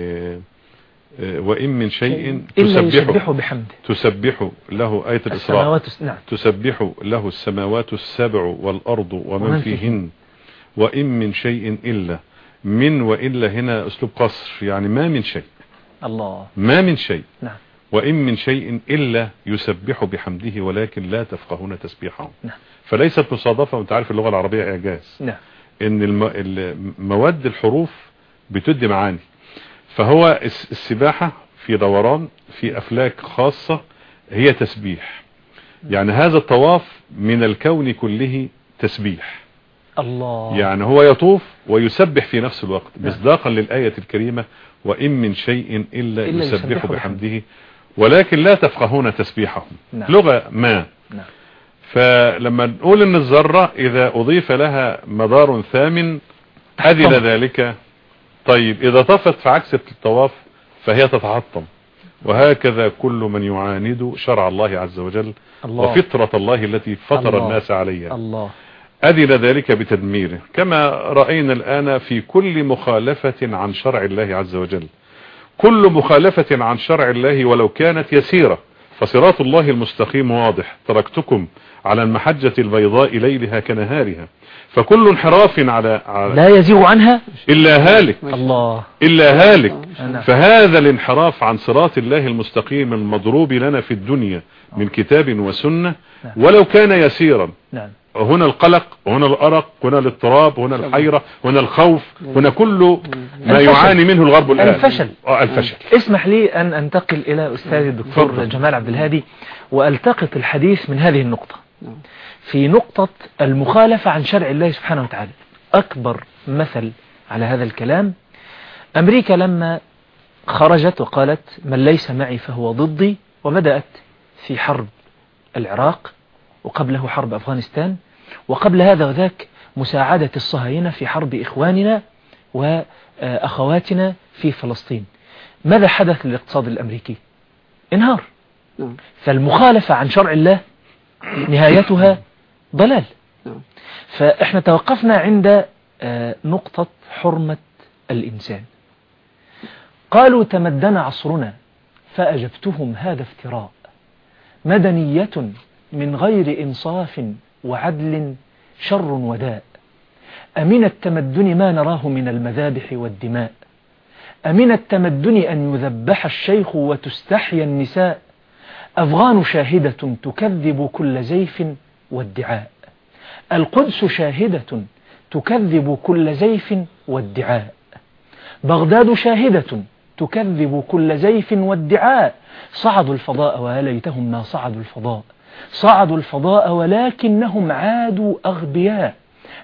Speaker 3: وإن من شيء
Speaker 1: إلا يسبحه بحمده
Speaker 3: تسبح له آية الإسراء.
Speaker 1: نعم.
Speaker 3: تسبح له السماوات السبع والأرض ومن, ومن فيهن وإن من شيء إلا. من وإلا هنا أسلوب قصر، يعني ما من شيء.
Speaker 1: الله.
Speaker 3: ما من شيء.
Speaker 1: نعم.
Speaker 3: وإن من شيء إلا يسبح بحمده ولكن لا تفقهون تسبيحهم.
Speaker 1: نعم.
Speaker 3: فليست مصادفة، وانت عارف اللغة العربية إعجاز.
Speaker 1: نعم.
Speaker 3: إن الم... مواد الحروف بتدي معاني. فهو السباحة في دوران في أفلاك خاصة هي تسبيح. يعني هذا الطواف من الكون كله تسبيح.
Speaker 1: الله.
Speaker 3: يعني هو يطوف ويسبح في نفس الوقت مصداقا للآية الكريمة وإن من شيء إلا, إلا يسبح بحمده ولكن لا تفقهون تسبيحهم.
Speaker 1: نعم.
Speaker 3: لغة ما.
Speaker 1: نعم.
Speaker 3: فلما نقول ان الذرة اذا اضيف لها مدار ثامن اذن ذلك. طيب اذا طفت في عكس الطواف فهي تتعطم. وهكذا كل من يعاند شرع الله عز وجل الله. وفطرة الله التي فطر الله. الناس عليها
Speaker 1: الله.
Speaker 3: أذن ذلك بتدميره، كما رأينا الآن في كل مخالفة عن شرع الله عز وجل. كل مخالفة عن شرع الله ولو كانت يسيرة، فصراط الله المستقيم واضح، تركتكم على المحجة البيضاء ليلها كنهارها. فكل انحراف على, على
Speaker 1: لا يزيغ عنها
Speaker 3: إلا هالك.
Speaker 1: الله.
Speaker 3: إلا هالك. فهذا الانحراف عن صراط الله المستقيم المضروب لنا في الدنيا من كتاب وسنة ولو كان يسيرا.
Speaker 1: نعم.
Speaker 3: هنا القلق، هنا الأرق، هنا الاضطراب، هنا الحيرة، هنا الخوف، هنا كل ما يعاني منه الغرب الآن.
Speaker 1: الفشل.
Speaker 3: آه الفشل.
Speaker 1: اسمح لي أن أنتقل إلى أستاذ الدكتور فضل. جمال عبد الهادي وألتقط الحديث من هذه النقطة في نقطة المخالفة عن شرع الله سبحانه وتعالى. أكبر مثل على هذا الكلام أمريكا لما خرجت وقالت من ليس معي فهو ضدي، وبدأت في حرب العراق وقبله حرب أفغانستان وقبل هذا وذاك مساعدة الصهاينة في حرب إخواننا وأخواتنا في فلسطين. ماذا حدث للاقتصاد الأمريكي؟ انهار. فالمخالفة عن شرع الله نهايتها ضلال. فإحنا توقفنا عند نقطة حرمة الإنسان. قالوا تمدن عصرنا، فأجبتهم هذا افتراء، مدنية من غير إنصاف وعدل شر وداء، أمن التمدن ما نراه من المذابح والدماء، أمن التمدن أن يذبح الشيخ وتستحيا النساء، أفغان شاهدة تكذب كل زيف وادعاء، القدس شاهدة تكذب كل زيف وادعاء، بغداد شاهدة تكذب كل زيف وادعاء، صعدوا الفضاء وليتهم ما صعدوا الفضاء، صعدوا الفضاء ولكنهم عادوا أغبياء،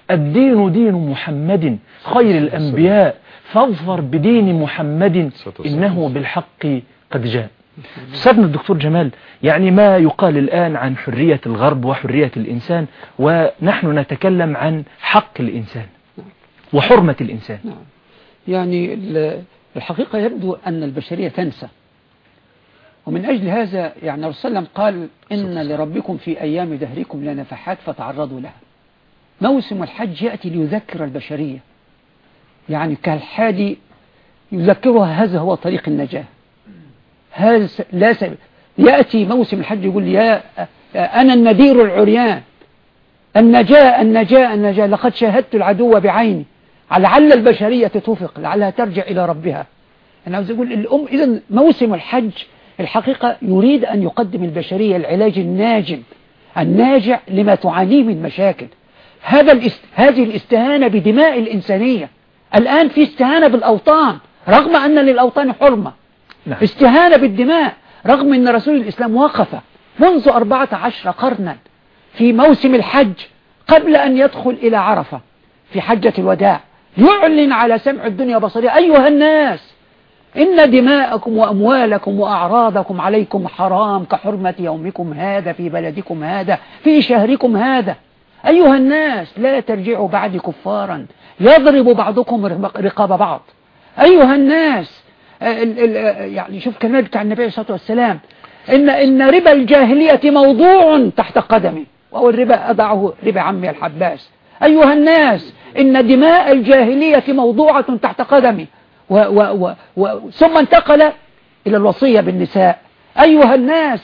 Speaker 1: الدين دين محمد خير الأنبياء فاظفر بدين محمد إنه بالحق قد جاء. سيدنا الدكتور جمال، يعني ما يقال الآن عن حرية الغرب وحرية الإنسان، ونحن نتكلم عن حق الإنسان وحرمة الإنسان.
Speaker 4: يعني الحقيقة يبدو أن البشرية تنسى، ومن أجل هذا يعني الرسول صلى الله عليه وسلم قال إن لربكم في أيام دهركم لنفحات فتعرضوا لها. موسم الحج يأتي ليذكر البشرية، يعني كالحادي يذكرها هذا هو طريق النجاة. هذا لا سبب. يأتي موسم الحج يقول يا أنا النذير العريان، النجاة النجاة النجاة، لقد شاهدت العدو بعيني. لعل البشرية تتوفق، لعلها ترجع إلى ربها. أنا عاوز أقول الأم إذن موسم الحج الحقيقة يريد أن يقدم البشرية العلاج الناجم الناجع لما تعانيه من مشاكل. هذا الاست... هذه الاستهانة بدماء الإنسانية. الآن في استهانة بالأوطان رغم أن للأوطان حرمة. نعم. استهانة بالدماء رغم أن رسول الإسلام وقف منذ أربعة عشر قرنا في موسم الحج قبل أن يدخل إلى عرفة في حجة الوداع يعلن على سمع الدنيا بصرية: أيها الناس إن دماءكم وأموالكم وأعراضكم عليكم حرام كحرمة يومكم هذا في بلدكم هذا في شهركم هذا. أيها الناس لا ترجعوا بعد كفارا يضرب بعضكم رقاب بعض. أيها الناس ال ال يعني شوف كلمات بتاع النبي صلى الله عليه وسلم: إن, إن ربا الجاهلية موضوع تحت قدمي، وهو الربا أضعه ربا عمي الحباس. أيها الناس إن دماء الجاهلية موضوعة تحت قدمي. و و و و ثم انتقل إلى الوصية بالنساء: أيها الناس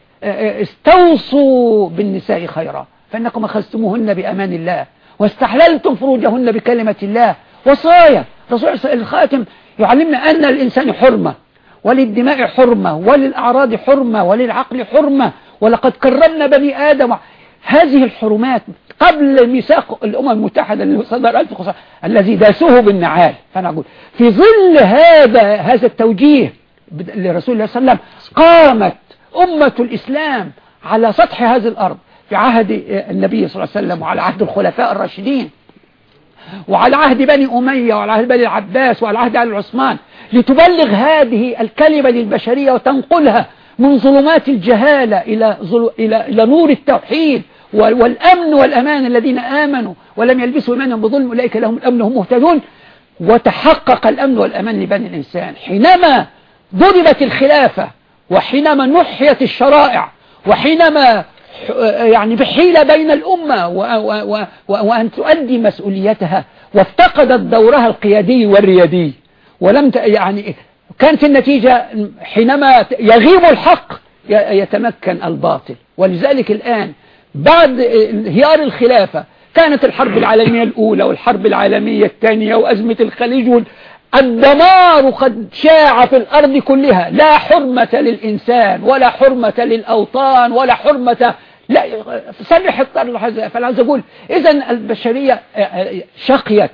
Speaker 4: استوصوا بالنساء خيرا فإنكم أخذتموهن بأمان الله واستحللتم فروجهن بكلمة الله. وصايا رسول الخاتم يعلمنا أن الإنسان حرمة، وللدماء حرمة، وللأعراض حرمة، وللعقل حرمة، ولقد كرمنا بني آدم. هذه الحرمات قبل ميثاق الأمم المتحدة اللي صدر ألف وتسعمائة الذي داسوه بالنعال. فأنا أقول في ظل هذا هذا التوجيه لرسول الله صلى الله عليه وسلم قامت أمة الإسلام على سطح هذه الأرض في عهد النبي صلى الله عليه وسلم، وعلى عهد الخلفاء الراشدين، وعلى عهد بني أمية، وعلى عهد بني العباس، وعلى عهد آل عثمان، لتبلغ هذه الكلمة للبشرية وتنقلها من ظلمات الجهالة إلى إلى إلى نور التوحيد والأمن والأمان. الذين آمنوا ولم يلبسوا إيمانهم بظلم أولئك لهم الأمن وهم مهتدون. وتحقق الأمن والأمان لبني الإنسان حينما ضربت الخلافة، وحينما نحيت الشرائع، وحينما يعني بحيلة بين الأمة وأن تؤدي مسؤوليتها، وافتقدت دورها القيادي والريادي، ولم يعني كانت النتيجة حينما يغيب الحق يتمكن الباطل. ولذلك الآن بعد انهيار الخلافة كانت الحرب العالمية الأولى والحرب العالمية الثانية وأزمة الخليج، الدمار قد شاع في الأرض كلها. لا حرمة للإنسان ولا حرمة للأوطان ولا حرمة، لا سمح الطرد. فأنا عايز أقول إذن البشرية شقيت،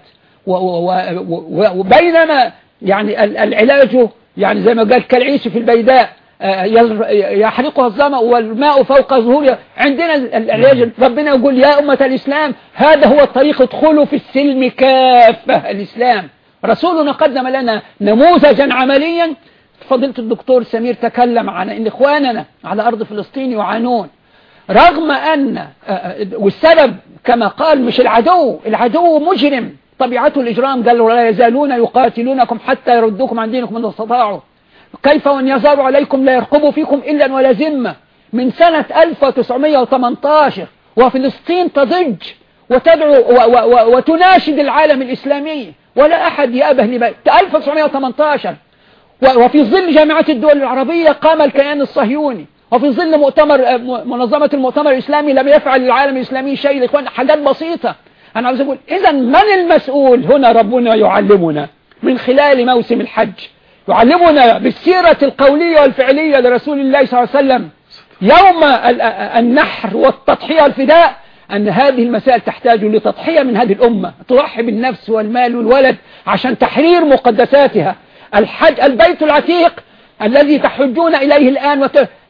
Speaker 4: وبينما يعني العلاج يعني زي ما قال كالعيش في البيداء يحرقها الظما والماء فوق ظهورها. عندنا العلاج ربنا يقول يا أمة الإسلام هذا هو الطريق، ادخلوا في السلم كافة. الإسلام رسولنا قدم لنا نموذجا عمليا. فضيلة الدكتور سمير تكلم عن إن إخواننا على أرض فلسطين يعانون، رغم أن والسبب كما قال مش العدو، العدو مجرم طبيعته الإجرام، قال لا يزالون يقاتلونكم حتى يردوكم عن دينكم إن استطاعوا، كيف وإن يظهروا عليكم لا يرقبوا فيكم إلا ولا ذمة. من سنة ألف وتسعمائة وثمانية عشر وفلسطين تضج وتدعو و و وتناشد العالم الإسلامي، ولا أحد يأبه لبيت. ألف وتسعمائة وثمانية عشر وفي ظل جامعة الدول العربية قام الكيان الصهيوني، وفي ظل مؤتمر منظمة المؤتمر الإسلامي لم يفعل العالم الإسلامي شيء. الإخوان حاجات بسيطة. أنا عاوز أقول إذا من المسؤول هنا؟ ربنا يعلمنا من خلال موسم الحج، يعلمنا بالسيرة القولية والفعلية لرسول الله صلى الله عليه وسلم يوم النحر والتضحية والفداء، أن هذه المسائل تحتاج لتضحية من هذه الأمة، تضحي بالنفس والمال والولد عشان تحرير مقدساتها. الحج البيت العتيق الذي تحجون إليه الآن وت...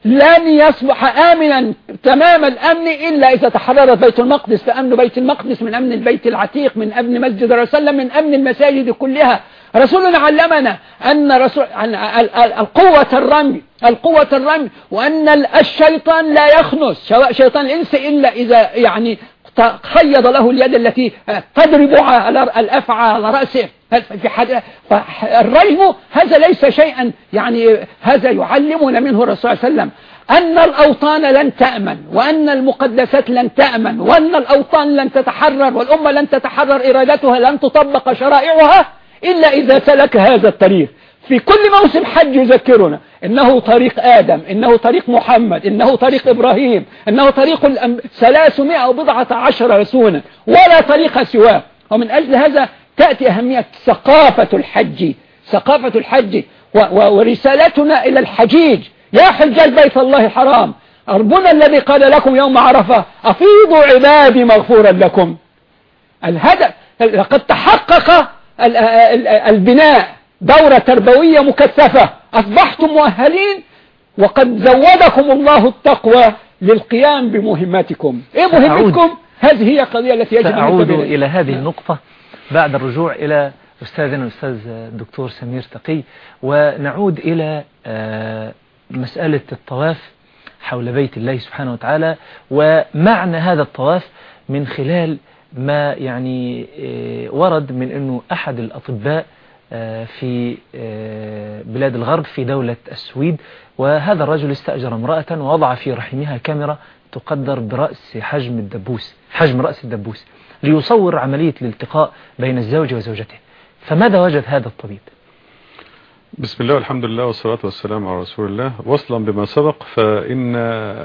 Speaker 4: لن يصبح آمنا تمام الأمن إلا إذا تحررت بيت المقدس، فأمن بيت المقدس من أمن البيت العتيق، من أمن مسجد الرسول صلى الله عليه وسلم، من أمن المساجد كلها. رسولنا علمنا أن رسول عن القوة الرمي القوة الرمي وأن الشيطان لا يخنس سواء شيطان الإنس إلا إذا يعني خيض له اليد التي تضرب على الأفعى على رأسه في حد. فالريم هذا ليس شيئا يعني هذا يعلمنا منه الرسول صلى الله عليه وسلم أن الأوطان لن تأمن، وأن المقدسات لن تأمن، وأن الأوطان لن تتحرر، والأمة لن تتحرر إرادتها، لن تطبق شرائعها إلا إذا سلك هذا الطريق. في كل موسم حج يذكرنا إنه طريق آدم، إنه طريق محمد، إنه طريق إبراهيم، إنه طريق ثلاثمائة وبضعة عشر رسولا، ولا طريق سواه. ومن أجل هذا تأتي أهمية ثقافة الحج ثقافة الحج ورسالتنا إلى الحجيج: يا حجاج بيت الله الحرام، ربنا الذي قال لكم يوم عرفة: أفيضوا عبادي مغفورا لكم. الهدف لقد تحقق البناء، دورة تربوية مكثفة، أصبحتم مؤهلين، وقد زودكم الله التقوى للقيام بمهمتكم. إيه مهمتكم؟ هذه هي القضية التي يجب أن
Speaker 1: سأعود إلى هذه النقطة بعد الرجوع إلى أستاذنا الأستاذ الدكتور سمير تقي، ونعود إلى مسألة الطواف حول بيت الله سبحانه وتعالى، ومعنى هذا الطواف من خلال ما يعني ورد من أنه أحد الأطباء في بلاد الغرب في دولة السويد، وهذا الرجل استأجر امرأة ووضع في رحمها كاميرا تقدر برأس حجم الدبوس حجم رأس الدبوس ليصور عملية الالتقاء بين الزوج وزوجته. فماذا وجد هذا الطبيب؟
Speaker 3: بسم الله والحمد لله والصلاة والسلام على رسول الله. وصلا بما سبق، فإن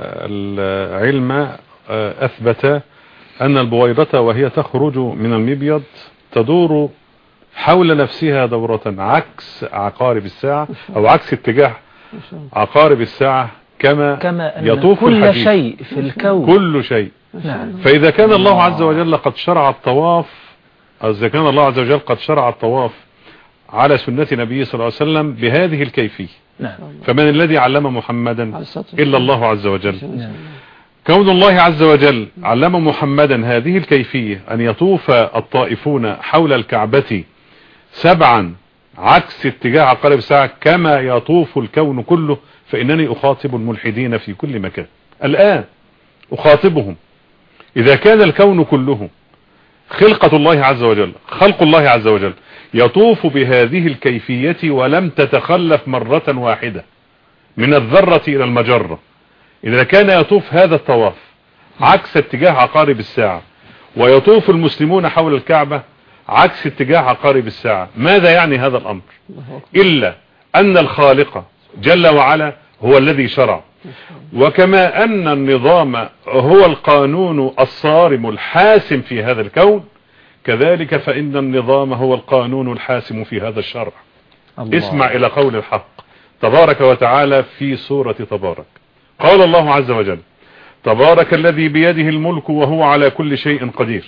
Speaker 3: العلم أثبت أن البويضة وهي تخرج من المبيض تدور حول نفسها دورة عكس عقارب الساعة أو عكس اتجاه عقارب الساعة، كما,
Speaker 1: كما أن
Speaker 3: يطوف
Speaker 1: كل
Speaker 3: الحديث.
Speaker 1: شيء في الكون
Speaker 3: كل شيء.
Speaker 1: نعم.
Speaker 3: فإذا كان الله عز وجل قد شرع الطواف أو إذا كان الله عز وجل قد شرع الطواف على سنة نبيه صلى الله عليه وسلم بهذه الكيفية، نعم. فمن الذي علم محمدا إلا الله عز وجل. نعم. كون الله عز وجل علم محمدا هذه الكيفية أن يطوف الطائفون حول الكعبة سبعا عكس اتجاه عقارب الساعة كما يطوف الكون كله، فإنني أخاطب الملحدين في كل مكان الآن، أخاطبهم: إذا كان الكون كله خلقة الله عز وجل خلق الله عز وجل يطوف بهذه الكيفية ولم تتخلف مرة واحدة من الذرة إلى المجرة، إذا كان يطوف هذا الطواف عكس اتجاه عقارب الساعة ويطوف المسلمون حول الكعبة عكس اتجاه عقارب الساعة، ماذا يعني هذا الأمر؟ إلا أن الخالق جل وعلا هو الذي شرع. وكما أن النظام هو القانون الصارم الحاسم في هذا الكون، كذلك فإن النظام هو القانون الحاسم في هذا الشرع. الله. اسمع إلى قول الحق تبارك وتعالى في سورة تبارك، قال الله عز وجل: تبارك الذي بيده الملك وهو على كل شيء قدير،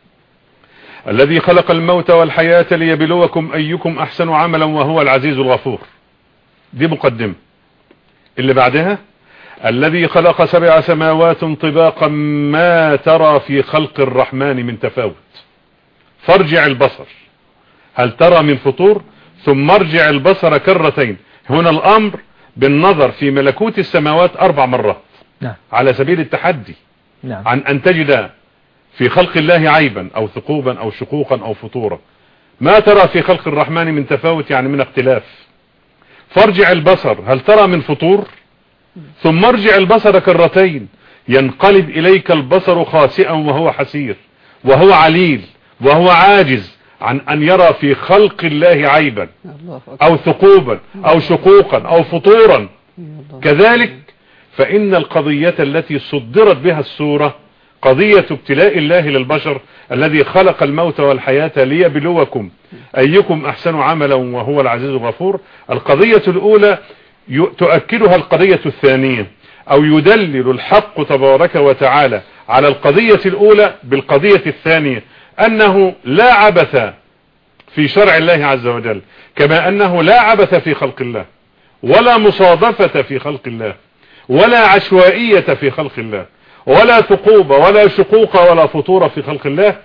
Speaker 3: الذي خلق الموت والحياة ليبلوكم أيكم أحسن عملا وهو العزيز الغفور. دي مقدمة. اللي بعدها: الذي خلق سبع سماوات طباقا ما ترى في خلق الرحمن من تفاوت، فارجع البصر هل ترى من فطور ثم ارجع البصر كرتين. هنا الأمر بالنظر في ملكوت السماوات أربع مرات. نعم. على سبيل التحدي. نعم. عن أن تجد في خلق الله عيبا أو ثقوبا أو شقوقا أو فطورا. ما ترى في خلق الرحمن من تفاوت يعني من اختلاف. فارجع البصر هل ترى من فطور ثم ارجع البصر كرتين ينقلب إليك البصر خاسئا وهو حسير وهو عليل وهو عاجز عن أن يرى في خلق الله عيبا أو ثقوبا أو شقوقا أو فطورا. كذلك فإن القضية التي صدرت بها السورة قضية ابتلاء الله للبشر الذي خلق الموت والحياة ليبلوكم أيكم أحسن عملا وهو العزيز الغفور. القضية الأولى تؤكدها القضية الثانية، أو يدلل الحق تبارك وتعالى على القضية الأولى بالقضية الثانية، أنه لا عبث في شرع الله عز وجل، كما أنه لا عبث في خلق الله ولا مصادفة في خلق الله ولا عشوائية في خلق الله، ولا ثقوب ولا شقوق ولا فطور في خلق الله،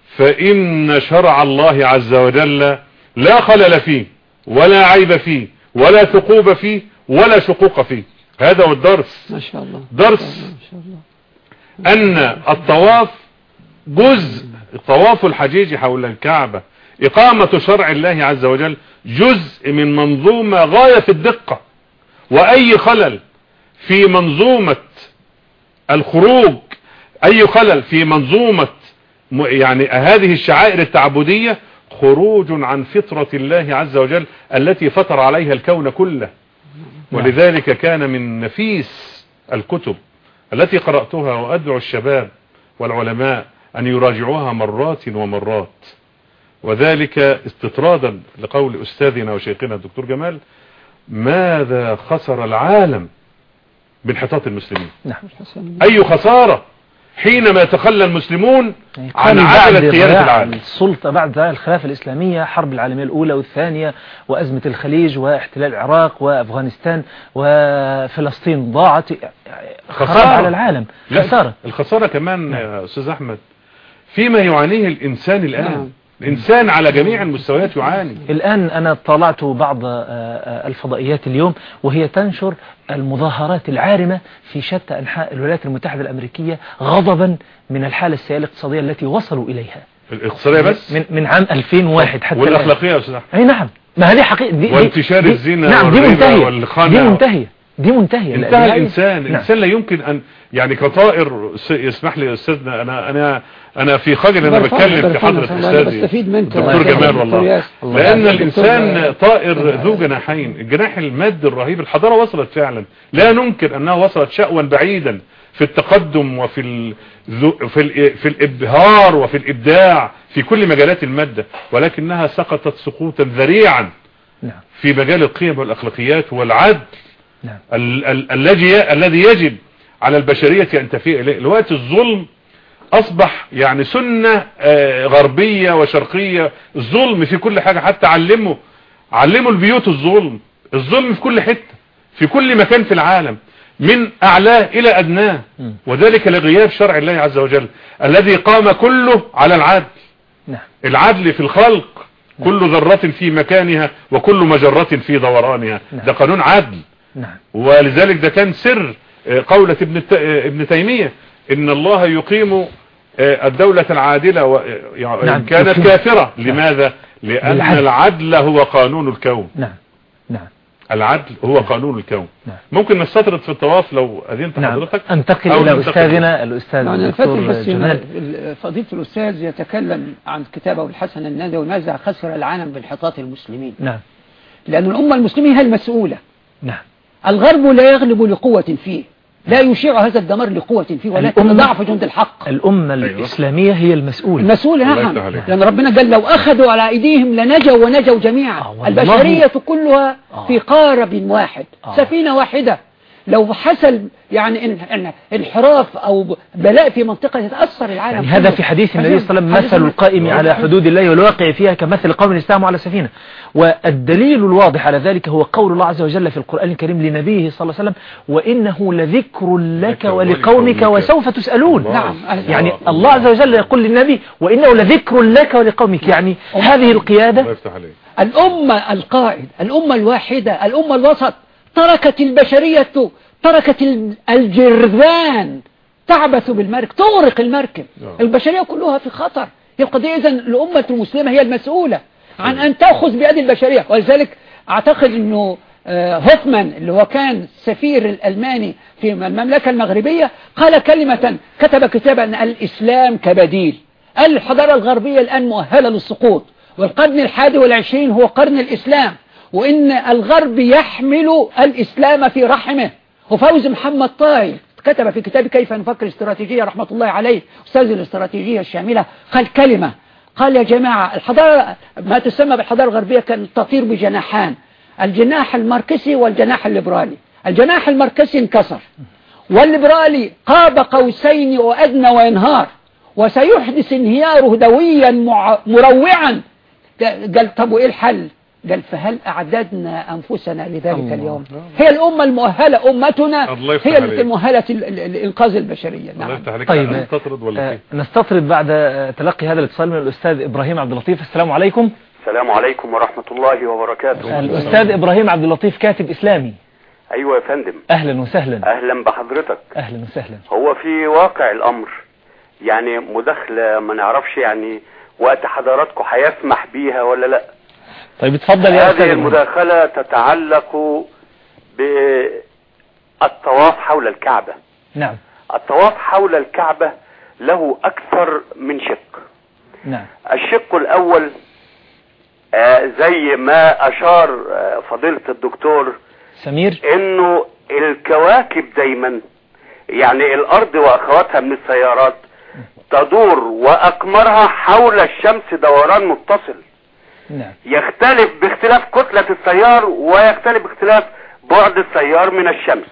Speaker 3: فإن شرع الله عز وجل لا خلل فيه ولا عيب فيه ولا ثقوب فيه ولا شقوق فيه. هذا هو الدرس.
Speaker 2: ما شاء الله.
Speaker 3: درس
Speaker 2: ما شاء الله.
Speaker 3: أن الطواف جزء، طواف الحجيج حول الكعبة، إقامة شرع الله عز وجل جزء من منظومة غاية في الدقة، وأي خلل في منظومة الخروج، أي خلل في منظومة يعني هذه الشعائر التعبدية خروج عن فطرة الله عز وجل التي فطر عليها الكون كله. ولذلك كان من نفيس الكتب التي قرأتها وأدعو الشباب والعلماء أن يراجعوها مرات ومرات، وذلك استطرادا لقول أستاذنا وشيخنا الدكتور جمال: ماذا خسر العالم بانحطاط المسلمين؟
Speaker 1: نعم.
Speaker 3: أي خسارة حينما يتخلى المسلمون عن عجلة قيادة العالم.
Speaker 1: السلطة بعد الخلافة الإسلامية، حرب العالمية الأولى والثانية، وأزمة الخليج، واحتلال العراق وأفغانستان وفلسطين، ضاعت خسارة على العالم. خسارة.
Speaker 3: الخسارة كمان يا أستاذ أحمد فيما يعانيه الإنسان الآن. نعم. الإنسان على جميع المستويات يعاني
Speaker 1: الآن. أنا طلعت بعض الفضائيات اليوم وهي تنشر المظاهرات العارمة في شتى أنحاء الولايات المتحدة الأمريكية غضبا من الحالة السيئة الاقتصادية التي وصلوا إليها.
Speaker 3: الاقتصادية بس؟
Speaker 1: من, من عام ألفين وواحد حتى
Speaker 3: والأخلاقية يا أستاذ أحمد.
Speaker 1: أي نعم، ما هذه حقيقة دي
Speaker 3: وانتشار
Speaker 1: دي
Speaker 3: الزنا.
Speaker 1: نعم، دي منتهية.
Speaker 3: والخانة.
Speaker 1: دي منتهية دي منتهية.
Speaker 3: انتهى الإنسان. نعم. الإنسان لا يمكن أن يعني كطائر. يسمح لي يا أستاذنا، أنا أنا أنا في خجل أنا بتكلم في حضرة أستاذي الدكتور جمال والله، لأن الإنسان طائر ذو جناحين. الجناح المادي الرهيب، الحضارة وصلت فعلا، لا ننكر أنها وصلت شأوا بعيدا في التقدم وفي ال... في ال... في الإبهار وفي الإبداع في كل مجالات المادة، ولكنها سقطت سقوطا ذريعا في مجال القيم والأخلاقيات والعدل الذي الذي يجب على البشرية أن تفيء إليه. الوقت الظلم أصبح يعني سنة غربية وشرقية، الظلم في كل حاجة. حتى علموا علموا البيوت الظلم، الظلم في كل حتة في كل مكان في العالم من أعلاه إلى أدناه، وذلك لغياب شرع الله عز وجل الذي قام كله على العدل. العدل في الخلق، كل ذرة في مكانها وكل مجرة في دورانها. ده قانون عدل. ولذلك ده كان سر قولة ابن ابن تيمية: إن الله يقيم الدولة العادلة وإن نعم. كانت كافرة. لماذا؟ لأن بالعدل. العدل هو قانون الكون.
Speaker 1: نعم نعم
Speaker 3: العدل هو نعم. قانون الكون. نعم. ممكن نستطرد في الطواف لو أذنت نعم. حضرتك.
Speaker 1: انتقل إلى أستاذنا الأستاذ الدكتور جمال.
Speaker 2: فضيلة الأستاذ يتكلم عن كتابه الحسن الندوي: ماذا خسر العالم بانحطاط المسلمين.
Speaker 1: نعم.
Speaker 2: لأن الأمة المسلمة هي المسؤولة.
Speaker 1: نعم.
Speaker 2: الغرب لا يغلب لقوة فيه، لا يشيع هذا الدمار لقوة فيه، ولكن ضعف جند الحق.
Speaker 1: الأمة الإسلامية هي المسؤولة.
Speaker 2: المسؤولة نعم، لأن ربنا قال: لو أخذوا على أيديهم لنجوا ونجوا جميعا. آه البشرية كلها آه في قارب واحد، آه سفينة واحدة. لو حصل يعني انحراف أو بلاء في منطقة يتأثر العالم.
Speaker 1: يعني هذا في حديث النبي صلى الله عليه وسلم: مثل القائم على حدود الله والواقع فيها كمثل قوم استهموا على سفينة. والدليل الواضح على ذلك هو قول الله عز وجل في القرآن الكريم لنبيه صلى الله عليه وسلم: وإنه لذكر لك ولقومك وسوف تسألون.
Speaker 2: نعم.
Speaker 1: يعني الله عز وجل يقول للنبي: وإنه لذكر لك ولقومك. يعني هذه القيادة،
Speaker 2: الأمة القائد، الأمة الواحدة، الأمة الوسط، تركت البشرية، تركت الجرذان تعبث بالمركب، تغرق المركب. البشرية كلها في خطر. يبقى دي إذن الأمة المسلمة هي المسؤولة عن أن تأخذ بيد البشرية. ولذلك أعتقد أنه هوفمان اللي هو كان سفير الألماني في المملكة المغربية قال كلمة، كتب كتابا: أن الإسلام كبديل. قال الحضارة الغربية الآن مؤهلة للسقوط، والقرن الحادي والعشرين هو قرن الإسلام، وإن الغرب يحمل الإسلام في رحمه. وفوز محمد طاي كتب في كتاب كيف نفكر استراتيجية رحمة الله عليه، أستاذ الاستراتيجية الشاملة، قال كلمة، قال: يا جماعة، الحضارة ما تسمى بالحضارة الغربية كانت تطير بجناحان: الجناح الماركسي والجناح الليبرالي. الجناح الماركسي انكسر، والليبرالي قاب قوسين وأدنى وينهار، وسيحدث انهياره دويا مروعا. قال: طب وإيه الحل؟
Speaker 4: قال فهل أعددنا أنفسنا لذلك
Speaker 1: الله.
Speaker 4: اليوم؟ هي الأمة المؤهلة، أمتنا
Speaker 3: الله يفتح
Speaker 4: هي
Speaker 3: عليك.
Speaker 4: المؤهلة لإنقاذ البشرية.
Speaker 3: الله
Speaker 4: نعم.
Speaker 3: يفتح عليك.
Speaker 1: طيب،
Speaker 3: نستطرد ولا
Speaker 1: آه،
Speaker 3: كيف؟
Speaker 1: نستطرد بعد آه، تلقي هذا الاتصال من الأستاذ إبراهيم عبد اللطيف. السلام عليكم.
Speaker 8: السلام عليكم ورحمة الله وبركاته.
Speaker 1: الأستاذ إبراهيم عبد اللطيف كاتب إسلامي.
Speaker 8: أيوة يا فندم.
Speaker 1: أهلا وسهلا.
Speaker 8: أهلا بحضرتك.
Speaker 1: أهلا وسهلا.
Speaker 8: هو في واقع الأمر يعني مداخلة ما نعرفش يعني وقت حضراتكم هيسمح بيها ولا لا.
Speaker 1: طيب اتفضل يا أستاذ.
Speaker 8: هذه المداخلة تتعلق بالطواف حول الكعبة.
Speaker 1: نعم.
Speaker 8: الطواف حول الكعبة له أكثر من شق.
Speaker 1: نعم.
Speaker 8: الشق الأول آه زي ما أشار آه فضيلة الدكتور
Speaker 1: سمير،
Speaker 8: انه الكواكب دايما يعني الارض واخواتها من السيارات تدور واقمارها حول الشمس دوران متصل.
Speaker 1: نعم.
Speaker 8: يختلف باختلاف كتلة السيار ويختلف باختلاف بعد السيار من الشمس.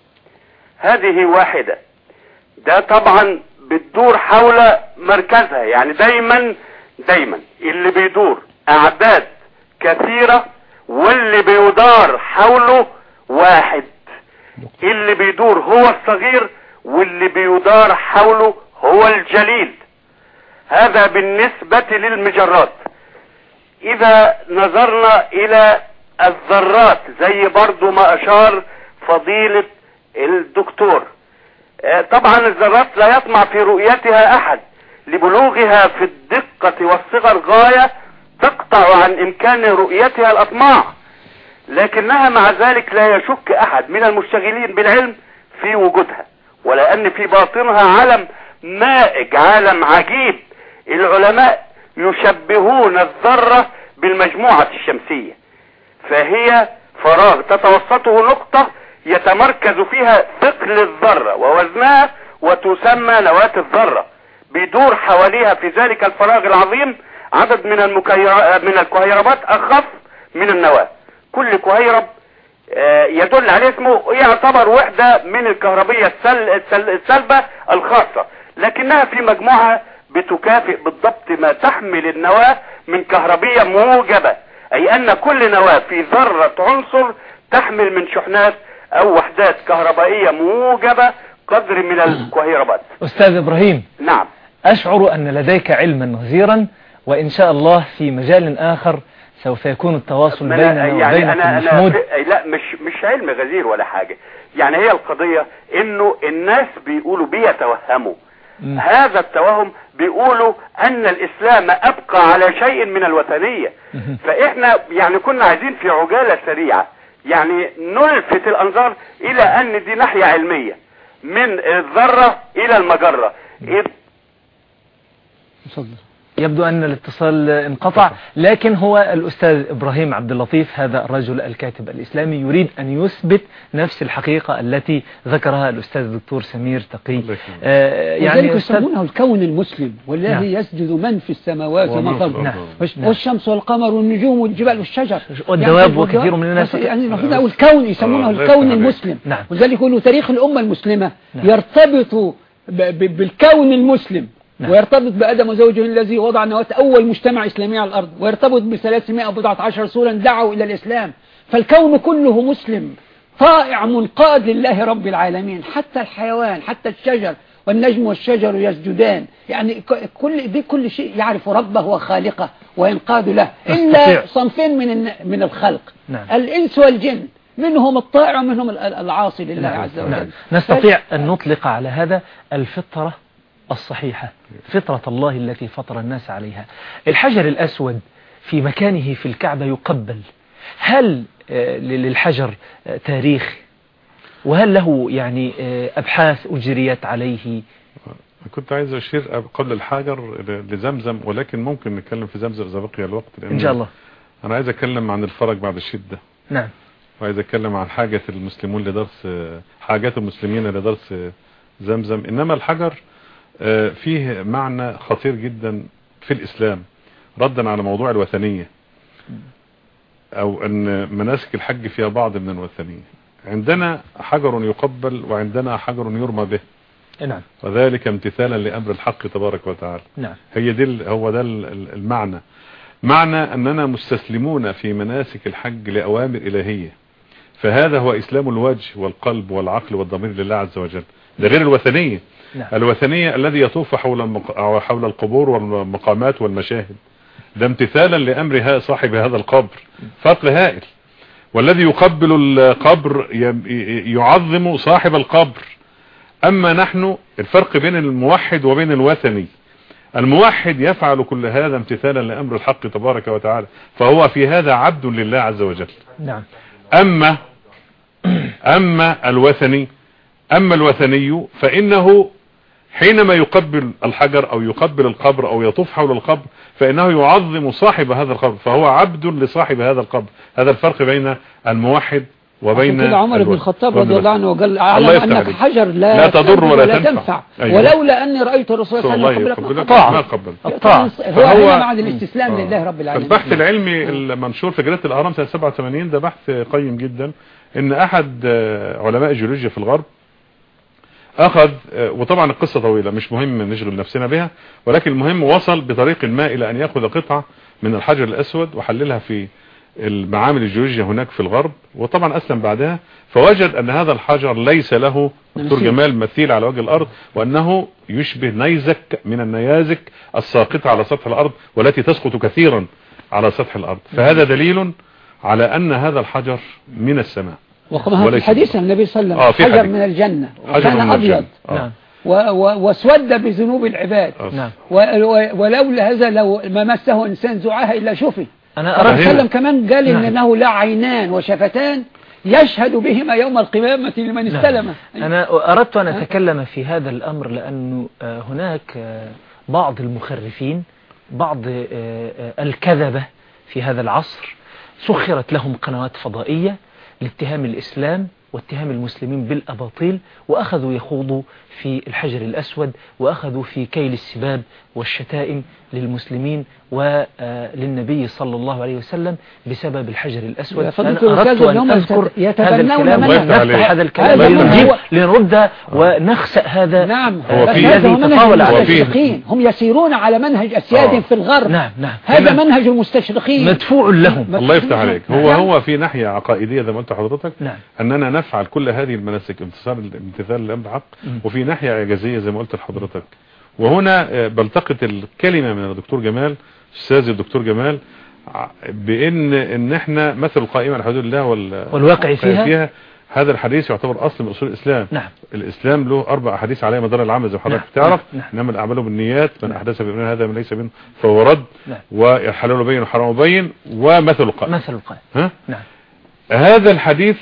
Speaker 8: هذه واحدة. ده طبعا بتدور حول مركزها، يعني دايما دايما اللي بيدور اعداد كثيرة واللي بيدار حوله واحد. اللي بيدور هو الصغير واللي بيدار حوله هو الجليل. هذا بالنسبة للمجرات. اذا نظرنا الى الذرات زي برضو ما اشار فضيلة الدكتور، طبعا الذرات لا يطمع في رؤيتها احد لبلوغها في الدقة والصغر غاية تقطع عن امكان رؤيتها الاطماع، لكنها مع ذلك لا يشك احد من المشتغلين بالعلم في وجودها، ولان في باطنها عالم مائج، عالم عجيب. العلماء يشبهون الذرة بالمجموعة الشمسية، فهي فراغ تتوسطه نقطة يتمركز فيها ثقل الذرة ووزنها وتسمى نواة الذرة. بيدور حواليها في ذلك الفراغ العظيم عدد من المكير... من الكهيربات اخف من النواة. كل كهيرب يدل عليه اسمه يعتبر وحدة من الكهربية السل... السل... السلبة الخاصة، لكنها في مجموعة بتكافئ بالضبط ما تحمل النواة من كهربية موجبة، اي ان كل نواة في ذرة عنصر تحمل من شحنات او وحدات كهربائية موجبة قدر من الكهيربات.
Speaker 1: أستاذ إبراهيم،
Speaker 8: نعم،
Speaker 1: أشعر أن لديك علما غزيرا، وإن شاء الله في مجال آخر سوف يكون التواصل بيننا
Speaker 8: يعني
Speaker 1: وبينك
Speaker 8: أنا
Speaker 1: محمود.
Speaker 8: أنا لا مش مش علم غزير ولا حاجة، يعني هي القضية انه الناس بيقولوا بيتوهموا م. هذا التوهم، بيقولوا ان الاسلام ابقى على شيء من الوثنية. م. فاحنا يعني كنا عايزين في عجالة سريعة يعني نلفت الانظار الى ان دي ناحية علمية من الذرة الى المجرة.
Speaker 1: يبدو أن الاتصال انقطع، لكن هو الأستاذ إبراهيم عبد اللطيف هذا الرجل الكاتب الإسلامي يريد أن يثبت نفس الحقيقة التي ذكرها الأستاذ الدكتور سمير تقي.
Speaker 4: آه يعني وذلك يسمونه الكون المسلم، والذي نعم. يسجد من في السماوات ومن في الأرض، نعم. والشمس والقمر والنجوم والجبال والشجر
Speaker 1: والدواب يعني وكثير من الناس،
Speaker 4: يعني المفروض أقول الكون يسمونه الكون المسلم.
Speaker 1: نعم.
Speaker 4: وذلك يقولوا تاريخ الأمة المسلمة نعم. يرتبط بالكون المسلم، نعم. ويرتبط بآدم وزوجه الذي وضع نواة أول مجتمع إسلامي على الأرض، ويرتبط بثلاثمائة وبضعة عشر رسولا دعوا إلى الإسلام. فالكون كله مسلم طائع منقاد لله رب العالمين، حتى الحيوان حتى الشجر والنجم والشجر يسجدان، يعني كل دي كل شيء يعرف ربه وخالقه وينقاد له، إلا صنفين من من الخلق، نعم. الإنس والجن، منهم الطائع ومنهم العاصي لله نعم. عز وجل. نعم.
Speaker 1: نستطيع أن نطلق على هذا الفطرة الصحيحة، فطرة الله التي فطر الناس عليها. الحجر الأسود في مكانه في الكعبة يقبل، هل للحجر تاريخ؟ وهل له يعني أبحاث أجريت عليه؟
Speaker 3: كنت عايز أشير قبل الحجر لزمزم، ولكن ممكن نتكلم في زمزم إذا بقي الوقت،
Speaker 1: إن شاء الله.
Speaker 3: أنا عايز أتكلم عن الفرج بعد الشدة.
Speaker 1: نعم.
Speaker 3: وعايز أتكلم عن حاجة المسلمون لدرس حاجات المسلمين لدرس زمزم. إنما الحجر فيه معنى خطير جدا في الإسلام، ردا على موضوع الوثنية أو أن مناسك الحج فيها بعض من الوثنية. عندنا حجر يقبل وعندنا حجر يرمى به،
Speaker 1: نعم.
Speaker 3: وذلك امتثالا لأمر الحق تبارك وتعالى.
Speaker 1: نعم.
Speaker 3: هي دي هو ده المعنى. معنى أننا مستسلمون في مناسك الحج لأوامر إلهية، فهذا هو إسلام الوجه والقلب والعقل والضمير لله عز وجل. ده غير الوثنية. نعم. الوثنية الذي يطوف حول المق... حول القبور والمقامات والمشاهد، ده امتثالا لأمر صاحب هذا القبر، فرق هائل. والذي يقبل القبر يعظم صاحب القبر. أما نحن الفرق بين الموحد وبين الوثني، الموحد يفعل كل هذا امتثالا لأمر الحق تبارك وتعالى، فهو في هذا عبد لله عز وجل.
Speaker 1: نعم.
Speaker 3: أما أما الوثني أما الوثني فإنه حينما يقبل الحجر أو يقبل القبر أو يطوف حول القبر فإنه يعظم صاحب هذا القبر، فهو عبد لصاحب هذا القبر. هذا الفرق بين الموحد وبين
Speaker 4: كده عمر بن الخطاب رضي الله عنه وقال أعلم أنك حجر لا,
Speaker 3: لا تضر ولا, ولا تنفع,
Speaker 4: تنفع. أيوة. ولولا أني رأيت الرسول صلى الله عليه وسلم
Speaker 3: ما قبل
Speaker 4: الطاعة، هو هنا مع الاستسلام آه. لله رب العالمين.
Speaker 3: البحث العلمي المنشور في جريدة الأهرام سنة سبعة وثمانين ده بحث قيم جدا، إن أحد علماء الجيولوجيا في الغرب أخذ، وطبعا القصة طويلة مش مهم نشغل نفسنا بها، ولكن المهم وصل بطريق ما إلى أن يأخذ قطعة من الحجر الأسود وحللها في المعامل الجيولوجية هناك في الغرب، وطبعا أسلم بعدها، فوجد أن هذا الحجر ليس له دكتور جمال مثيل على وجه الأرض، وأنه يشبه نيزك من النيازك الساقطة على سطح الأرض والتي تسقط كثيرا على سطح الأرض. فهذا دليل على أن هذا الحجر من السماء.
Speaker 4: وقام في حديث النبي صلى الله عليه وسلم حجر من الجنة وكان أبيض
Speaker 3: آه.
Speaker 4: واسود بذنوب العباد. نعم. ولولا هذا لو ما مسه إنسان زعاها إلا شفي. أنا أردت وسلم كمان قال إن أنه لا عينان وشفتان يشهد بهما يوم القيامة لمن استلم.
Speaker 1: أنا أردت أن أتكلم في هذا الأمر لأنه هناك بعض المخرفين، بعض الكذبة في هذا العصر سخرت لهم قنوات فضائية لاتهام الإسلام واتهام المسلمين بالأباطيل، وأخذوا يخوضوا في الحجر الأسود، وأخذوا في كيل السباب والشتائم للمسلمين وللنبي صلى الله عليه وسلم بسبب الحجر الأسود.
Speaker 4: أنا أردت أن أذكر هذا الكلام
Speaker 1: ونفتح هذا الكلام لنرد ونخسأ هذا.
Speaker 4: نعم.
Speaker 1: الذي تطاول عليه.
Speaker 4: هم يسيرون على منهج أسياد في الغرب.
Speaker 1: نعم نعم.
Speaker 4: هذا منهج المستشرقين
Speaker 1: مدفوع لهم.
Speaker 3: الله يفتح عليك. هو هو في ناحية عقائدية زي ما قلت حضرتك،
Speaker 1: نعم.
Speaker 3: أننا نفعل كل هذه المناسك امتثال امتثال لأمر الحق، وفي ناحية إعجازية زي ما قلت لحضرتك. وهنا بلتقط الكلمة من الدكتور جمال، أستاذ الدكتور جمال، بأن إن إحنا مثل القائمة على حدود الله
Speaker 1: والواقع فيها. فيها
Speaker 3: هذا الحديث يعتبر أصل من أصول الإسلام.
Speaker 1: نعم.
Speaker 3: الإسلام له أربع أحاديث عليه مدار العام زي ما حضرتك تعرف.
Speaker 1: نعم.
Speaker 3: إنما الأعمال بالنيات، من أحدث بأمرنا هذا من ليس منه فهو رد.
Speaker 1: نعم.
Speaker 3: والحلال بين والحرام بين، ومثل القائمة.
Speaker 1: مثل القائمة.
Speaker 3: ها؟
Speaker 1: نعم.
Speaker 3: هذا الحديث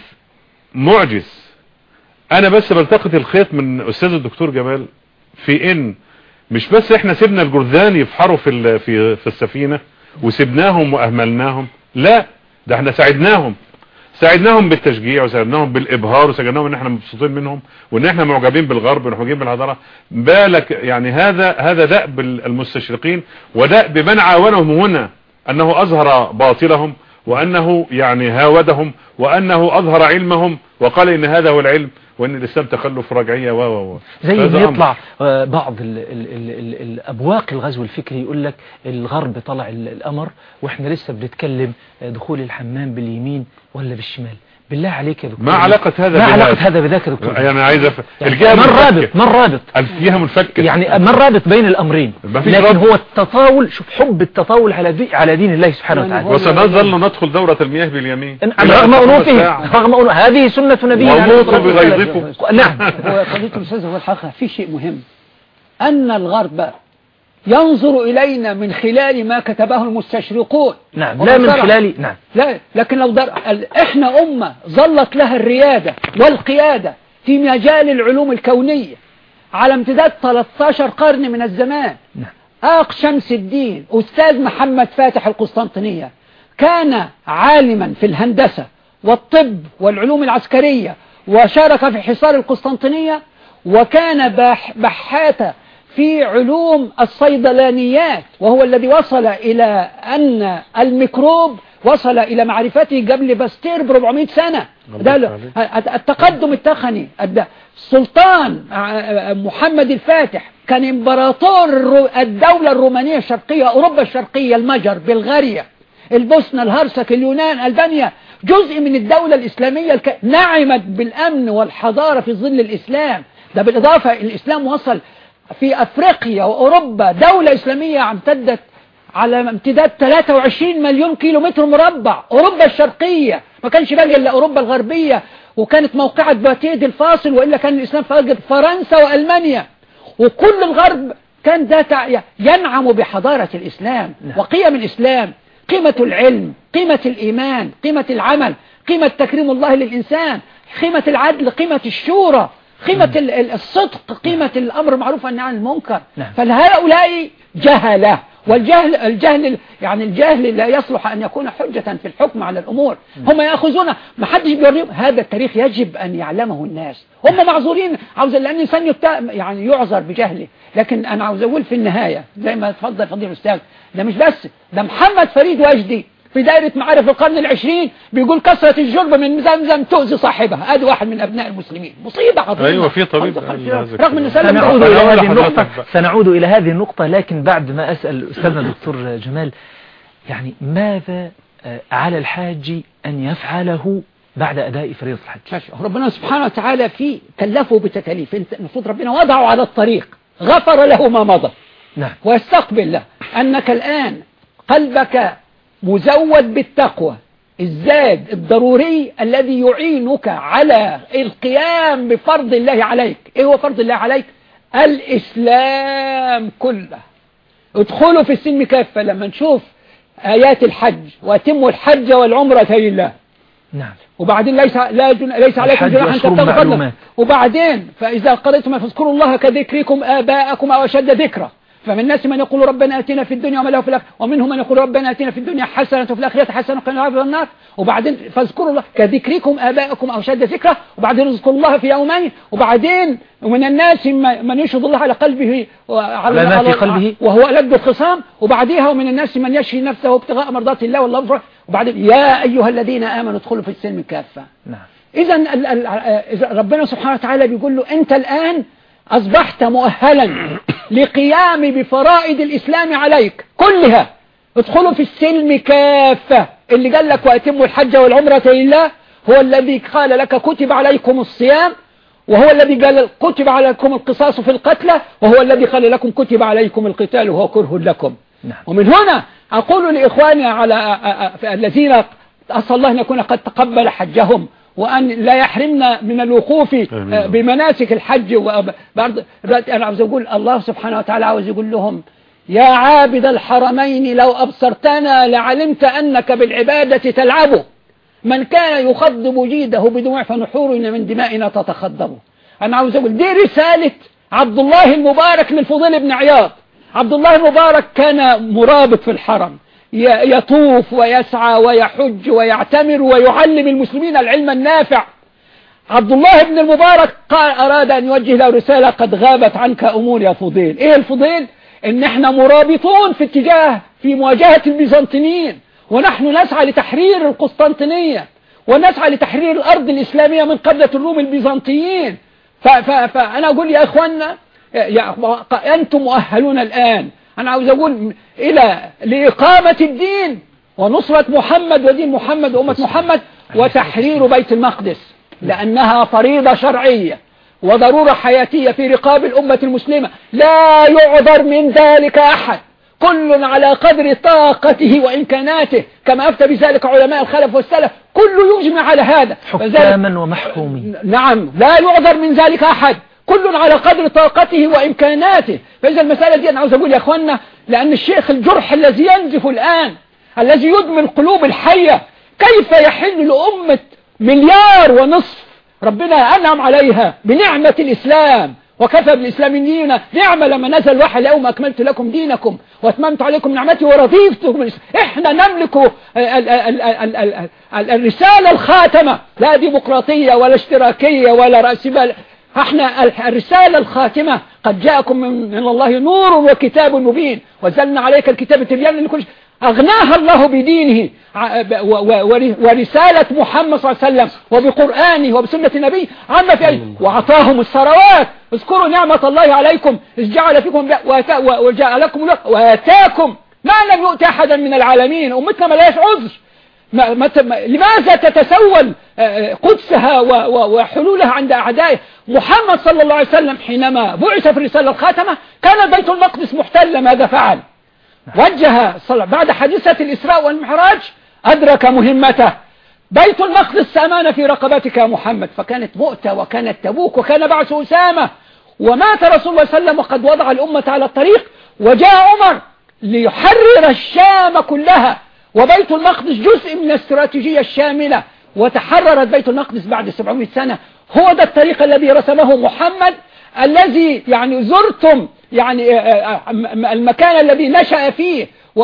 Speaker 3: معجز. أنا بس بلتقط الخيط من أستاذ الدكتور جمال في إن مش بس إحنا سيبنا الجرذان يفحروا في في في السفينة وسبناهم وأهملناهم، لا، ده احنا ساعدناهم ساعدناهم بالتشجيع، وساعدناهم بالإبهار، وساعدناهم إن احنا مبسوطين منهم، وإن احنا معجبين بالغرب ومعجبين بالحضارة. بالك يعني هذا هذا دأب المستشرقين ودأب من عاونهم هنا، أنه أظهر باطلهم، وأنه يعني هاودهم، وأنه أظهر علمهم، وقال إن هذا هو العلم، وان الاسلام تخلف رجعيه و و
Speaker 1: زي ما يطلع بعض ال ال ال ال الابواق الغزو الفكري يقول لك الغرب طلع القمر واحنا لسه بنتكلم دخول الحمام باليمين ولا بالشمال. بالله عليك يا دكتور،
Speaker 3: ما علاقة هذا
Speaker 1: ما علاقة هذا بذاك يا دكتور؟
Speaker 3: يعني عايز افهم
Speaker 1: يعني ما الرابط ما الرابط
Speaker 3: الجهة منفكة،
Speaker 1: يعني ما الرابط بين الامرين؟ لكن هو التطاول، شوف حب التطاول على دي على دين الله سبحانه وتعالى.
Speaker 3: وسنظل ندخل دورة المياه باليمين
Speaker 1: رغم انوفه، رغم انوفه، هذه سنة نبينا
Speaker 3: وموتوا بغيظكم.
Speaker 4: نعم. وقضية الاستاذ هو الحقيقة في شيء مهم، ان الغرب ينظر إلينا من خلال ما كتبه المستشرقون.
Speaker 1: نعم. لا من خلال. نعم.
Speaker 4: لا، لكن لو در... احنا أمة ظلت لها الريادة والقيادة في مجال العلوم الكونية على امتداد ثلاثة عشر قرن من الزمان.
Speaker 1: نعم.
Speaker 4: آق شمس الدين أستاذ محمد فاتح القسطنطينية كان عالما في الهندسة والطب والعلوم العسكرية، وشارك في حصار القسطنطينية، وكان بح... بحاتا في علوم الصيدلانيات، وهو الذي وصل إلى أن الميكروب وصل إلى معرفته قبل باستير ب أربعمائة سنة. ده التقدم التقني. السلطان محمد الفاتح كان امبراطور الدولة الرومانية الشرقية، أوروبا الشرقية، المجر، بلغاريا، البوسنة، الهرسك، اليونان، ألبانيا، جزء من الدولة الإسلامية الك... نعمت بالأمن والحضارة في ظل الإسلام. ده بالإضافة الإسلام وصل في أفريقيا وأوروبا دولة إسلامية امتدت على امتداد ثلاثة وعشرين مليون كيلو متر مربع. أوروبا الشرقية ما كانش باقي إلا أوروبا الغربية، وكانت موقعة باتيد الفاصل، وإلا كان الإسلام فاقد فرنسا وألمانيا، وكل الغرب كان ده ينعم بحضارة الإسلام وقيم الإسلام، قيمة العلم، قيمة الإيمان، قيمة العمل، قيمة تكريم الله للإنسان، قيمة العدل، قيمة الشورى، قيمة الصدق، قيمة الأمر معروف والنهي عن المنكر. فهؤلاء جهلة، والجهل الجهل يعني الجهل لا يصلح أن يكون حجة في الحكم على الأمور. هم يأخذون، ما حدش بيوريهم هذا التاريخ، يجب أن يعلمه الناس. هم معذورين، عاوز لأن الإنسان يعني يعذر بجهله، لكن أنا عاوز أقول في النهاية زي ما تفضل فضيل الأستاذ، ده مش بس ده، محمد فريد وجدي في دائرة معارف القرن العشرين بيقول كثرة الجرب من زمزم تؤذي صاحبها. ادي واحد من ابناء المسلمين، مصيبة عظيمة.
Speaker 3: ايوه في طبيب
Speaker 4: رغم ان
Speaker 1: سنعود الى هذه النقطة سنعود الى هذه النقطة لكن بعد ما اسأل استاذنا الدكتور جمال، يعني ماذا على الحاج ان يفعله بعد اداء فريضة الحج؟
Speaker 4: ربنا سبحانه وتعالى في كلفه بتكاليف، المفروض ربنا وضعه على الطريق، غفر له ما مضى.
Speaker 1: نعم.
Speaker 4: واستقبل له انك الان قلبك مزود بالتقوى، الزاد الضروري الذي يعينك على القيام بفرض الله عليك. ايه هو فرض الله عليك؟ الإسلام كله. ادخلوا في السلم كافة. لما نشوف آيات الحج، واتموا الحج والعمرة لله.
Speaker 1: نعم.
Speaker 4: وبعدين ليس لا جن... ليس عليكم جناح أن تبتغوا فضلا. وبعدين فإذا قضيتم فاذكروا الله كذكركم آباءكم أو أشد ذكرا. فمن الناس من يقول ربنا آتنا في الدنيا وما له في الآخرة، ومنهم من يقول ربنا آتنا في الدنيا حسنة وفي الآخرة حسنة وقنا عذاب النار. وبعدين فاذكروا الله كذكركم آباءكم أو أشد ذكرا. وبعدين اذكروا الله في يومين. وبعدين ومن الناس من يشهد الله على قلبه وعلى
Speaker 1: ما في قلبه
Speaker 4: وهو ألد الخصام. وبعدين ومن الناس من يشهي نفسه ابتغاء مرضات الله والله أكبر. وبعدين يا أيها الذين آمنوا ادخلوا في السلم كافة.
Speaker 1: نعم.
Speaker 4: إذا ربنا سبحانه وتعالى بيقول له أنت الآن أصبحت مؤهلا لقيام بفرائض الإسلام عليك كلها. ادخلوا في السلم كافة. اللي قال لك وأتموا الحج والعمرة لله هو الذي قال لك كتب عليكم الصيام، وهو الذي قال كتب عليكم القصاص في القتلى، وهو الذي قال لكم كتب عليكم القتال وهو كره لكم.
Speaker 1: نعم.
Speaker 4: ومن هنا أقول لإخواني على الذين أسأل الله أن يكون قد تقبل حجهم، وأن لا يحرمنا من الوقوف بمناسك الحج. أنا عاوز أقول الله سبحانه وتعالى عاوز يقول لهم يا عابد الحرمين لو أبصرتنا لعلمت أنك بالعبادة تلعب. من كان يخضب جيده بدموع فنحورنا من دمائنا تتخضب. أنا عاوز أقول دي رسالة عبد الله المبارك للفضيل بن عياض. عبد الله المبارك كان مرابط في الحرم، يطوف ويسعى ويحج ويعتمر ويعلم المسلمين العلم النافع. عبد الله بن المبارك قال أراد أن يوجه له رسالة قد غابت عنك أمور يا فضيل. إيه الفضيل؟ إن إحنا مرابطون في اتجاه في مواجهة البيزنطيين، ونحن نسعى لتحرير القسطنطينية، ونسعى لتحرير الأرض الإسلامية من قبضة الروم البيزنطيين. فأنا أقول يا إخواننا يا أنتم مؤهلون الآن. أنا عاوز أقول إلى لإقامة الدين ونصرة محمد ودين محمد وأمة محمد وتحرير بيت المقدس، لأنها فريضة شرعية وضرورة حياتية في رقاب الأمة المسلمة. لا يعذر من ذلك أحد، كل على قدر طاقته وإمكاناته، كما أفتى بذلك علماء الخلف والسلف، كل يجمع على هذا.
Speaker 1: حكاما ومحكومين.
Speaker 4: نعم، لا يعذر من ذلك أحد، كل على قدر طاقته وإمكاناته. فإذا المسألة دي أنا عاوز أقول يا أخوانا، لأن الشيخ الجرح الذي ينزف الآن، الذي يدمي القلوب الحية، كيف يحل لأمة مليار ونصف ربنا أنعم عليها بنعمة الإسلام، وكفى بالإسلاميين نعمة لما نزل الوحي اليوم أكملت لكم دينكم وأتممت عليكم نعمتي ورضيت بكم. إحنا نملك ال ال ال ال ال الرسالة الخاتمة، لا ديمقراطية ولا اشتراكية ولا رأسمال. احنا الرسالة الخاتمة قد جاءكم من الله نور وكتاب مبين وزلنا عليك الكتاب تبيانا لكل شيء. أغناها الله بدينه ورسالة محمد صلى الله عليه وسلم وبقرآنه وبسنة النبي عما في أجل وأعطاهم الثروات. اذكروا نعمة الله عليكم إذ جعل فيكم وجعلكم وآتاكم ما لم يؤت أحدا من العالمين. أمتنا ما لهاش عذر. ما ما لماذا تتسول قدسها وحلولها عند أعدائه؟ محمد صلى الله عليه وسلم حينما بعث في الرسالة الخاتمة كان بيت المقدس محتل. ماذا فعل؟ وجه بعد حادثة الإسراء والمعراج أدرك مهمته. بيت المقدس أمان في رقبتك يا محمد. فكانت مؤتة وكانت تبوك وكان بعث أسامة ومات رسول الله صلى الله عليه وسلم وقد وضع الأمة على الطريق. وجاء عمر ليحرر الشام كلها وبيت المقدس جزء من الاستراتيجية الشاملة وتحررت بيت المقدس بعد سبعمائة سنة. هو ده الطريق الذي رسمه محمد الذي يعني زرتم يعني المكان الذي نشأ فيه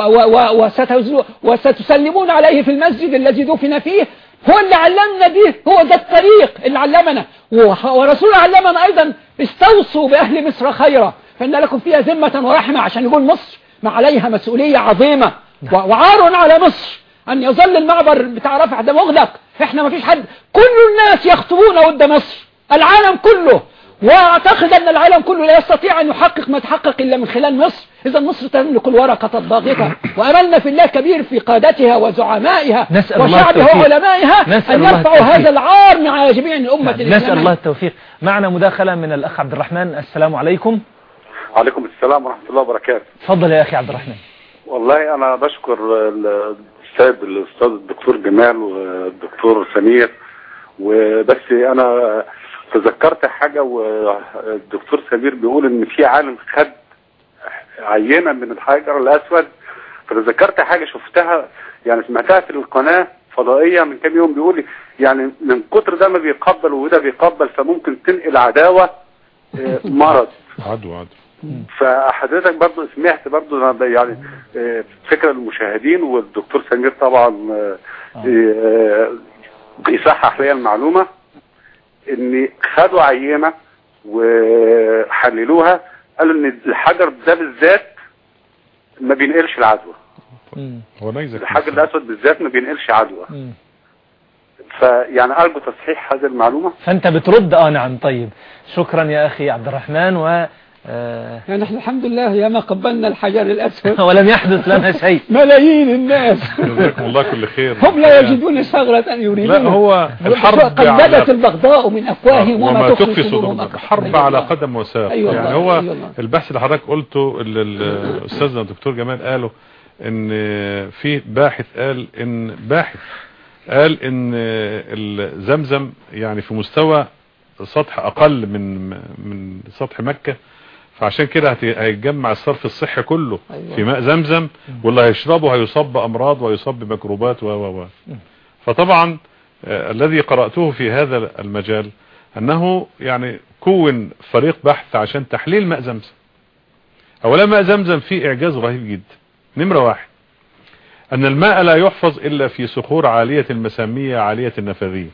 Speaker 4: وستسلمون عليه في المسجد الذي دفن فيه. هو اللي علمنا به. هو ده الطريق اللي علمنا. ورسول علمنا أيضا استوصوا بأهل مصر خيرا فإن لكم فيها ذمة ورحمة. عشان يقول مصر ما عليها مسؤولية عظيمة وعار على مصر أن يظل المعبر بتاع رفح ده مغلق. احنا ما فيش حد. كل الناس يخطبون ود مصر العالم كله. واعتقد أن العالم كله لا يستطيع أن يحقق ما تحقق إلا من خلال مصر. إذا مصر تملك الورقة الضاغطة وأملنا في الله كبير في قادتها وزعمائها وشعبها وعلمائها أن يرفعوا هذا العار مع جميع الأمة الإسلامية.
Speaker 1: نسأل الله التوفيق. معنا مداخلة من الأخ عبد الرحمن. السلام عليكم.
Speaker 9: عليكم السلام ورحمة الله وبركاته.
Speaker 1: تفضل يا أخي عبد الرحمن.
Speaker 9: والله أنا بشكر السيد الأستاذ الدكتور جمال والدكتور سمير. وبس أنا تذكرت حاجة والدكتور سمير بيقول إن في عالم خد عينة من الحجر الأسود. فتذكرت حاجة شفتها يعني سمعتها في القناة فضائية من كام يوم بيقول يعني من كتر ده ما بيقبل وده بيقبل فممكن تنقل عداوة مرض
Speaker 3: عدو عدو.
Speaker 9: فحضرتك برضو سمعت برضو يعني فكرة المشاهدين والدكتور سمير طبعا بيصحح لي المعلومة ان خدوا عينة وحللوها قالوا ان الحجر ده بالذات ما بينقلش العدوى.
Speaker 3: هو نيزك
Speaker 9: الحجر الاسود بالذات ما بينقلش عدوى. فيعني ارجو تصحيح هذه المعلومة.
Speaker 1: فانت بترد. اه نعم. طيب شكرا يا اخي عبد الرحمن. و
Speaker 4: آه يعني نحن الحمد لله يا ما قبلنا الحجر الأسود
Speaker 1: ولم يحدث لنا شيء.
Speaker 4: ملايين الناس
Speaker 3: جزاكم الله كل خير.
Speaker 4: هم لا يجدون ثغرة أن يريدون.
Speaker 3: لا هو الحرب
Speaker 4: قلدت البغضاء من أفواههم
Speaker 3: وما تخفي صدورهم. حرب على قدم وساق.
Speaker 4: أيوة
Speaker 3: يعني
Speaker 4: الله.
Speaker 3: هو
Speaker 4: أيوة
Speaker 3: البحث اللي حضرتك قلته الأستاذنا الدكتور جمال قاله ان في باحث قال ان باحث قال ان الزمزم يعني في مستوى سطح أقل من من سطح مكة. فعشان كده هيتجمع الصرف الصحي كله أيوة. في ماء زمزم واللي هيشربه هيصاب بأمراض ويصاب بميكروبات و و فطبعا آه الذي قرأته في هذا المجال أنه يعني كون فريق بحث عشان تحليل ماء زمزم. أولا ماء زمزم فيه إعجاز رهيب جدا. نمرة واحد أن الماء لا يحفظ إلا في صخور عالية المسامية عالية النفاذية.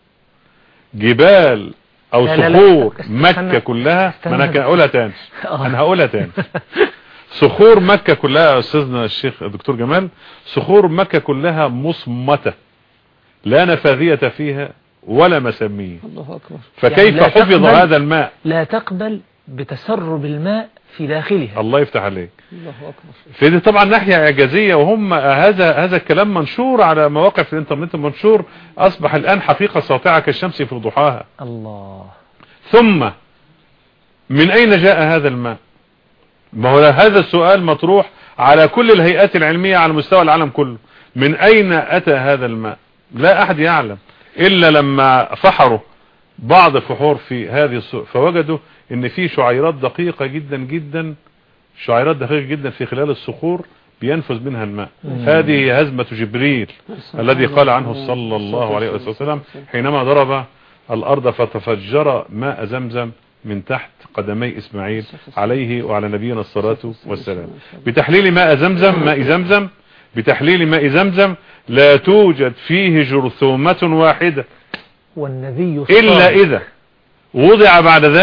Speaker 3: جبال او صخور مكة كلها. ما انا هقولها تاني انا هقولها تاني صخور مكة كلها يا استاذنا الشيخ الدكتور جمال. صخور مكة كلها مصمتة لا نفاذية فيها ولا مسامية.
Speaker 4: الله أكبر.
Speaker 3: فكيف
Speaker 1: يعني
Speaker 3: حفظ هذا الماء؟
Speaker 1: لا تقبل بتسرب الماء في داخلها.
Speaker 3: الله يفتح عليك.
Speaker 4: الله أكبر.
Speaker 3: في دي طبعا ناحية اعجازية. وهم هذا هذا الكلام منشور على مواقع في الانترنت منشور اصبح الان حقيقة ساطعة كالشمس في ضحاها.
Speaker 1: الله.
Speaker 3: ثم من اين جاء هذا الماء؟ ما هو هذا السؤال مطروح على كل الهيئات العلمية على مستوى العالم كله. من اين اتى هذا الماء؟ لا احد يعلم الا لما فحروا بعض الفحور في هذه الصخور فوجدوا ان في شعيرات دقيقة جدا جدا شعيرات دقيقة جدا في خلال الصخور بينفذ منها الماء. هذه هزمة جبريل الذي قال عنه صلى الله عليه وسلم حينما ضرب الارض فتفجر ماء زمزم من تحت قدمي اسماعيل عليه وعلى نبينا الصلاة والسلام. بتحليل ماء زمزم ماء زمزم بتحليل ماء زمزم لا توجد فيه جرثومة واحدة
Speaker 1: والنبي
Speaker 3: إلا إذا وضع بعد ذلك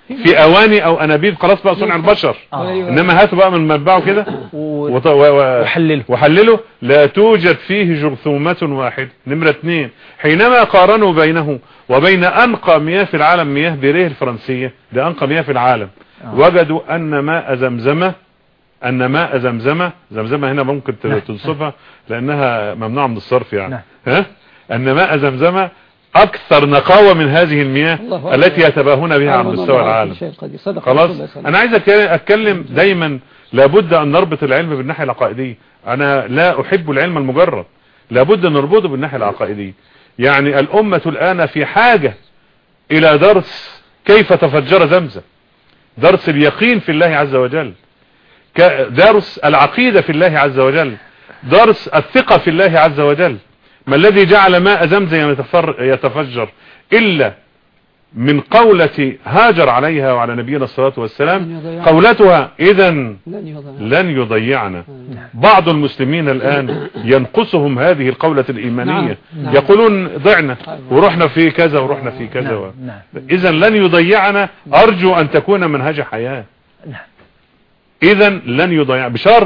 Speaker 3: في اواني او انابيب خلاص بقى صنع البشر.
Speaker 1: آه.
Speaker 3: انما هاتوا بقى من منبعه كده
Speaker 1: و...
Speaker 3: وط... و...
Speaker 1: وحلله
Speaker 3: وحلله لا توجد فيه جرثومة واحدة. نمرة اثنين، حينما قارنوا بينه وبين انقى مياه في العالم، مياه بيريه الفرنسية ده انقى مياه في العالم، آه. وجدوا ان ماء زمزم ان ماء زمزم زمزم هنا ممكن تنصفها لانها ممنوعة من الصرف يعني. ها ان ماء زمزم اكثر نقاوة من هذه المياه التي يتباهون بها على مستوى العالم. خلاص انا عايز اتكلم دايما، لابد ان نربط العلم بالناحية العقائدية. انا لا احب العلم المجرد، لابد ان نربطه بالناحية العقائدية. يعني الامة الان في حاجة الى درس كيف تفجر زمزم، درس اليقين في الله عز وجل، درس العقيدة في الله عز وجل، درس الثقة في الله عز وجل. ما الذي جعل ماء زمزم يتفجر إلا من قولة هاجر عليها وعلى نبينا الصلاة والسلام، قولتها إذن لن يضيعنا. بعض المسلمين الآن ينقصهم هذه القولة الإيمانية، يقولون ضعنا ورحنا في كذا ورحنا في كذا، إذن لن يضيعنا. أرجو أن تكون منهج حياة، إذن لن يضيع بشرط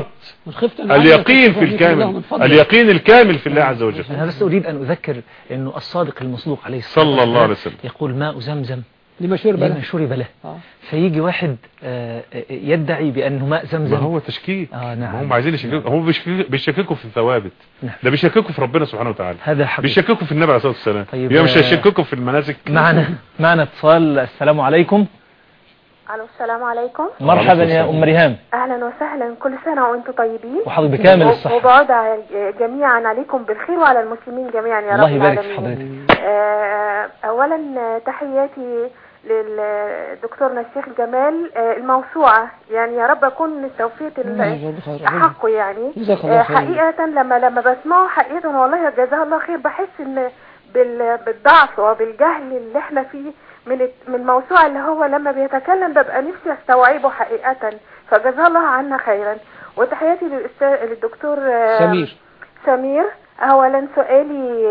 Speaker 3: اليقين في الكامل، اليقين الكامل في الله عز وجل.
Speaker 1: أنا بس أريد أن أذكر أنه الصادق المصدوق عليه الصلاة
Speaker 3: صلى الله عليه وسلم
Speaker 1: يقول ماء زمزم
Speaker 2: لما شرب له,
Speaker 1: شرب له. آه. فيجي واحد آه يدعي بأنه ماء زمزم.
Speaker 3: ما هو تشكيك.
Speaker 1: آه نعم.
Speaker 3: هم عايزين يشككوا، هم بيشككوا في الثوابت.
Speaker 1: نعم.
Speaker 3: ده بيشككوا في ربنا سبحانه وتعالى،
Speaker 1: هذا حقيقي.
Speaker 3: بيشككوا في النبي عليه الصلاة والسلام.
Speaker 1: طيب
Speaker 3: يبقى مش هيشككوا في المناسك.
Speaker 1: معنا معنا اتصال. السلام عليكم.
Speaker 10: الو السلام عليكم.
Speaker 1: مرحبا يا ام ريهام.
Speaker 10: اهلا وسهلا، كل سنه وانتم طيبين
Speaker 1: وحضرتك بكامل الصحه،
Speaker 10: وبعد جميعا عليكم بالخير وعلى المسلمين جميعا يا رب العالمين.
Speaker 1: الله يبارك في حضرتك.
Speaker 10: آه اولا تحياتي للدكتورنا الشيخ جمال الموسوعه، يعني يا رب اكون استوفيت حقه. يعني حقيقه لما لما بسمعه حقيقه والله جزاه الله خير، بحس ان بالضعف وبالجهل اللي احنا فيه من من الموسوعة اللي هو لما بيتكلم ببقى نفسي استوعبه حقيقة، فجزاه الله عنا خيرا. وتحياتي للأستاذ للدكتور
Speaker 2: سمير
Speaker 10: سمير. اولا سؤالي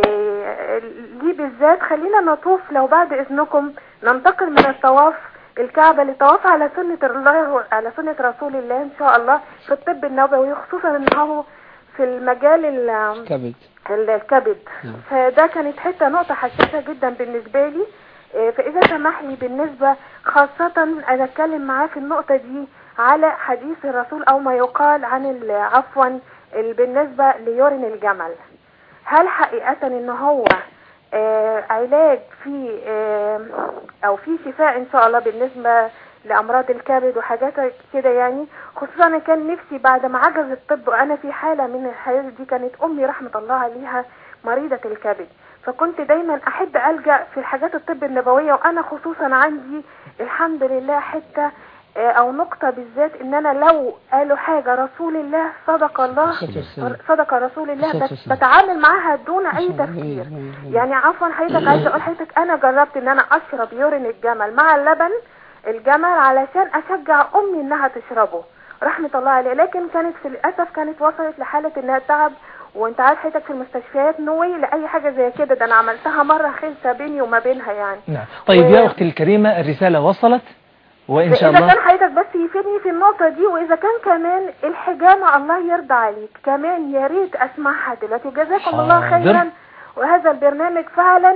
Speaker 10: لي بالذات، خلينا نطوف لو بعد اذنكم ننتقل من الطواف الكعبة للطواف على سنة الله على سنة رسول الله ان شاء الله في الطب النبوي، خصوصا ان هو في المجال الكبد الكبد فده كانت حتة نقطة حساسة جدا بالنسبة لي. فإذا سمح لي بالنسبة خاصة أنا أتكلم معاه في النقطة دي على حديث الرسول أو ما يقال عن عفوا بالنسبة ليورين الجمل، هل حقيقة إن هو آه علاج في آه أو في شفاء إن شاء الله بالنسبة لأمراض الكبد وحاجات كده؟ يعني خصوصا أنا كان نفسي بعد ما عجز الطب، وأنا في حالة من الحالات دي كانت أمي رحمة الله عليها مريضة الكبد، فكنت دايما احب الجأ في الحاجات الطب النبوية، وانا خصوصا عندي الحمد لله حتة او نقطة بالذات ان انا لو قالوا حاجة رسول الله صدق الله صدق رسول الله بتعامل معاها دون اي تفكير. يعني عفوا حضرتك عايزة اقول حضرتك انا جربت ان انا اشرب يورين الجمل مع اللبن الجمل علشان اشجع امي انها تشربه رحمة الله عليه، لكن كانت في الاسف كانت وصلت لحالة انها تعب، وانت عارف حياتك في المستشفيات نوي لاي حاجه زي كده، ده انا عملتها مره خلسه بيني وما بينها يعني.
Speaker 1: نعم. طيب و... يا اختي الكريمه الرساله وصلت وان شاء الله.
Speaker 10: اذا كان حضرتك بس يفيدني في النقطه دي، واذا كان كمان الحجامه الله يرضى عليك كمان يا ريت اسمعها دلوقتي. جزاكم الله خيرا، وهذا البرنامج فعلا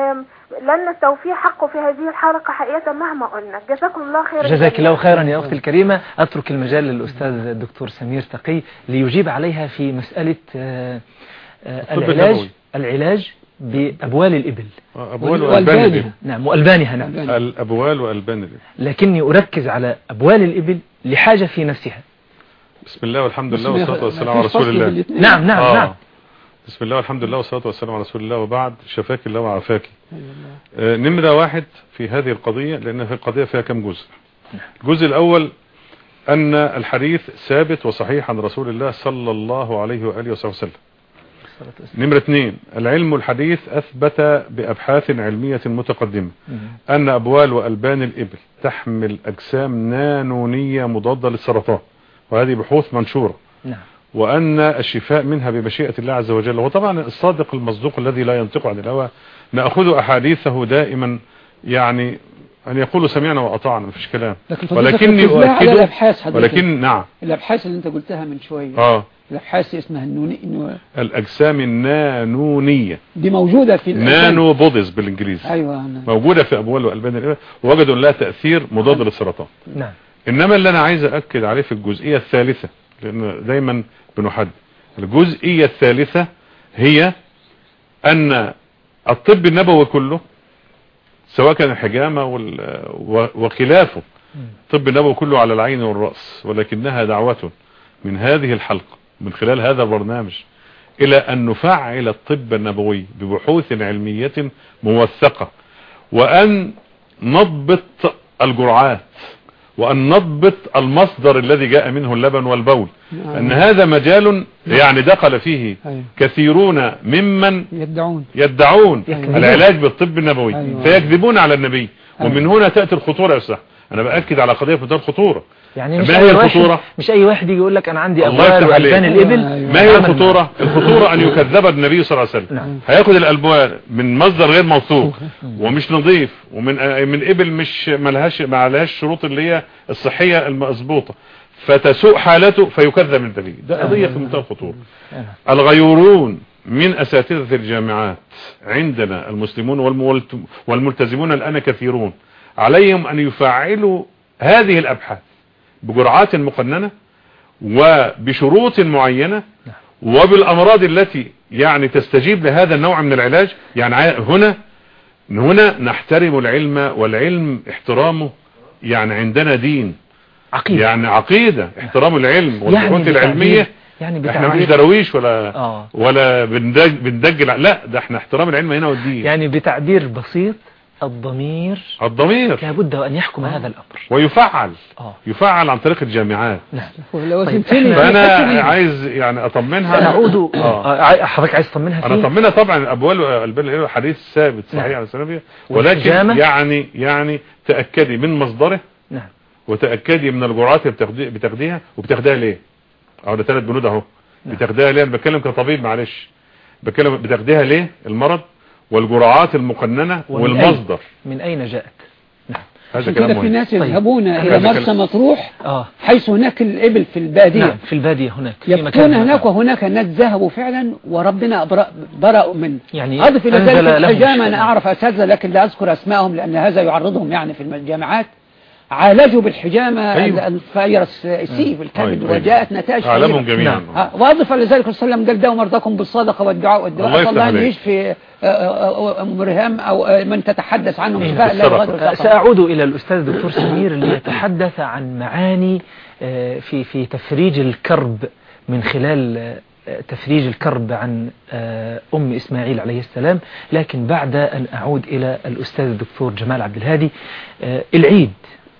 Speaker 10: لن نستوفيه حقه في هذه الحلقه حقيقه مهما قلنا. جزاكم الله خيرا.
Speaker 1: جزاك الله خيرا يا اختي الكريمه. اترك المجال للاستاذ الدكتور سمير تقي ليجيب عليها في مساله آآ آآ العلاج العلاج بأبوال الإبل.
Speaker 3: أبوال وألبان الإبل.
Speaker 1: نعم وألبانها. نعم
Speaker 3: الأبوال وألبان الإبل،
Speaker 1: لكني أركز على أبوال الإبل لحاجة في نفسها.
Speaker 3: بسم الله والحمد لله والصلاة والسلام على رسول الله.
Speaker 1: نعم نعم آه. نعم
Speaker 3: بسم الله والحمد لله والصلاة والسلام على رسول الله، وبعد شفاك الله وعافاك. آه نمرة واحد في هذه القضية، لأن في القضية فيها كم جزء. الجزء الأول أن الحديث ثابت وصحيح عن رسول الله صلى الله عليه وآله وسلم. نمرة اثنين، العلم الحديث أثبت بأبحاث علمية متقدمة أن أبوال وألبان الإبل تحمل أجسام نانونية مضادة للسرطان، وهذه بحوث منشورة.
Speaker 1: نعم.
Speaker 3: وأن الشفاء منها بمشيئة الله عز وجل. وطبعا الصادق المصدوق الذي لا ينطق عن الهوى نأخذ أحاديثه دائما، يعني أن يقولوا سمعنا وأطعنا مفيش كلام،
Speaker 4: لكن
Speaker 3: ولكني أؤكد
Speaker 4: الأبحاث
Speaker 3: ولكن نعم
Speaker 4: الأبحاث اللي أنت قلتها من شوية
Speaker 3: آه
Speaker 4: الأبحاث اسمها النوني إنه
Speaker 3: الأجسام النانونية
Speaker 4: دي موجودة في
Speaker 3: نانو بوديز بالإنجليزي.
Speaker 4: أيوة أنا.
Speaker 3: موجودة في أبوال وألبان الإبل ووجدوا لها تأثير مضاد للسرطان.
Speaker 1: نعم.
Speaker 3: إنما اللي أنا عايز أأكد عليه في الجزئية الثالثة، لأن دايما بنحدد الجزئية الثالثة هي أن الطب النبوي كله سواء كان الحجامة وخلافه، الطب النبوي كله على العين والرأس، ولكنها دعوة من هذه الحلقة من خلال هذا البرنامج إلى أن نفعل الطب النبوي ببحوث علمية موثقة، وأن نضبط الجرعات، وأن نضبط المصدر الذي جاء منه اللبن والبول، أن هذا مجال يعني دخل فيه كثيرون ممن
Speaker 4: يدعون
Speaker 3: يدعون العلاج بالطب النبوي فيكذبون على النبي. ومن هنا تأتي الخطورة يا أستاذ. أنا بأكد على قضية في الخطورة.
Speaker 1: يعني مش
Speaker 3: ما
Speaker 1: أي
Speaker 3: هي
Speaker 1: واحد
Speaker 3: الخطورة؟
Speaker 1: مش أي واحد يجي يقول لك أنا عندي أبوال وألبان الإبل.
Speaker 3: ما هي الخطورة؟ الخطورة أن يكذب النبي صلى الله عليه وسلم. نعم. هياخد الألبوال من مصدر غير موثوق ومش نظيف، ومن من إبل مش ملهاش ما لهاش الشروط اللي هي الصحية المظبوطة، فتسوء حالته فيكذب النبي. ده قضية في منتهى الخطورة. الغيورون من أساتذة الجامعات عندنا المسلمون والملتزمون الآن كثيرون، عليهم أن يفعلوا هذه الأبحاث بجرعات مقننة وبشروط معينة وبالأمراض التي يعني تستجيب لهذا النوع من العلاج. يعني هنا هنا نحترم العلم، والعلم احترامه يعني عندنا دين
Speaker 1: عقيدة،
Speaker 3: يعني عقيدة احترام العلم والبحوث يعني العلمية. يعني احنا مش درويش ولا آه. ولا بندج بندجل، لا ده احنا احترام العلم هنا والدين.
Speaker 1: يعني بتعبير بسيط الضمير
Speaker 3: الضمير
Speaker 1: لابد أن يحكم آه. هذا الأمر
Speaker 3: ويفعل آه. يفعل عن طريق الجامعات.
Speaker 1: نعم.
Speaker 3: طيب فأنا عايز يعني أطمنها.
Speaker 1: نعود آه. حضرتك عايز تطمنها؟
Speaker 3: أنا أطمنها طبعا. أبوال البل حديث ثابت صحيح على السلفية، ولكن يعني يعني تأكدي من مصدره.
Speaker 1: نعم.
Speaker 3: وتأكدي من الجرعات اللي بتاخديها وبتاخديها ليه. أو ده ثلاث بنود أهو. نعم. بتاخديها ليه؟ أنا بتكلم كطبيب معلش. بتكلم بتاخديها ليه المرض والجرعات المقننة والمصدر
Speaker 1: أي؟ من أين جاءت.
Speaker 4: نعم. هذا كلام مهم. في ناس يذهبون طيب. إلى مرسى مطروح
Speaker 1: آه.
Speaker 4: حيث هناك الإبل في البادية.
Speaker 1: نعم. في البادية هناك
Speaker 4: يبقون هناك وهناك ناس ذهبوا فعلا وربنا برأوا من
Speaker 1: يعني
Speaker 4: أضف إلى ذلك الحجامة. أنا أعرف أساتذة لكن لا أذكر أسمائهم لأن هذا يعرضهم يعني في الجامعات، عالجوا بالحجامة أيوه. الفيروس سي في الكبد أيوه. وجاءت نتائج
Speaker 3: عالمهم جميعا.
Speaker 4: نعم. واضف لذلك صلى الله عليه وسلم قال دعوا مرضاكم بالصدقة والدعاء والدعاء الله, الله أن يشفي مرهم أو من تتحدث عنهم شفاء لا.
Speaker 1: سأعود إلى الأستاذ دكتور سمير اللي يتحدث عن معاني في في تفريج الكرب من خلال تفريج الكرب عن أم إسماعيل عليه السلام. لكن بعد أن أعود إلى الأستاذ الدكتور جمال عبد الهادي، العيد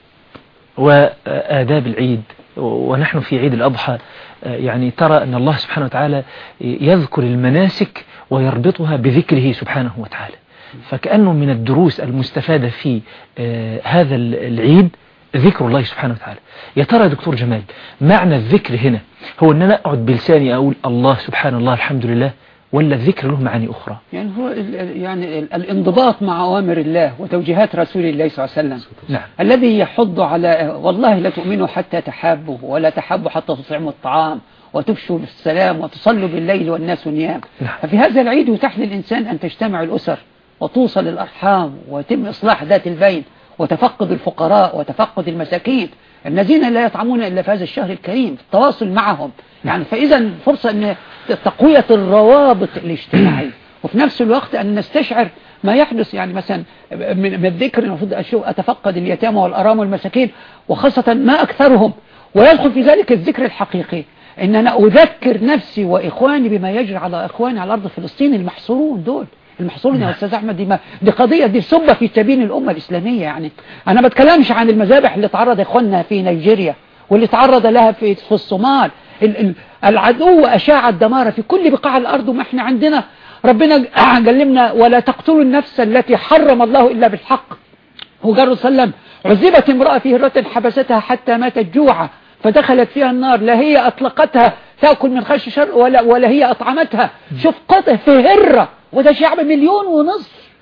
Speaker 1: وآداب العيد، ونحن في عيد الأضحى يعني ترى أن الله سبحانه وتعالى يذكر المناسك ويربطها بذكره سبحانه وتعالى، فكأنه من الدروس المستفادة في هذا العيد ذكر الله سبحانه وتعالى. يا ترى يا دكتور جمال معنى الذكر هنا هو أن أنا أقعد بلساني أقول الله سبحان الله الحمد لله، ولا الذكر له معاني أخرى؟
Speaker 4: يعني هو يعني الانضباط مع أوامر الله وتوجيهات رسول الله صلى الله عليه وسلم.
Speaker 1: نعم.
Speaker 4: الذي يحض على والله لا تؤمنوا حتى تحابوا ولا تحابوا حتى تطعموا الطعام وتفشوا بالسلام وتصلوا بالليل والناس نيام.
Speaker 1: نعم.
Speaker 4: ففي هذا العيد يتاح للإنسان أن تجتمع الأسر وتوصل الأرحام ويتم إصلاح ذات البين وتفقد الفقراء وتفقد المساكين الذين لا يطعمون إلا في هذا الشهر الكريم، التواصل معهم. يعني فإذا فرصة أن تقوية الروابط الاجتماعية، وفي نفس الوقت أن نستشعر ما يحدث. يعني مثلا من الذكر المفروض أتفقد اليتامى والأرامل والمساكين وخاصة ما أكثرهم، ويدخل في ذلك الذكر الحقيقي أن أنا أذكر نفسي وإخواني بما يجري على إخواني على أرض فلسطين المحصورون دول المحصورين يا أستاذ أحمد. دي, دي قضية دي سبة في تبين الأمة الإسلامية. يعني أنا ما بتكلمش عن المذابح اللي تعرض إخواننا في نيجيريا واللي تعرض لها في, في الصومال. العدو أشاع الدمار في كل بقاع الأرض، وما احنا عندنا ربنا علمنا ولا تقتلوا النفس التي حرم الله إلا بالحق. وقال صلى الله عليه وسلم عذبت امرأة في هرة حبستها حتى ماتت جوعا فدخلت فيها النار، لا هي أطلقتها تأكل من خش شر ولا, ولا هي أطعمتها. شوف قطع في هرة وده شعب مليون ونصف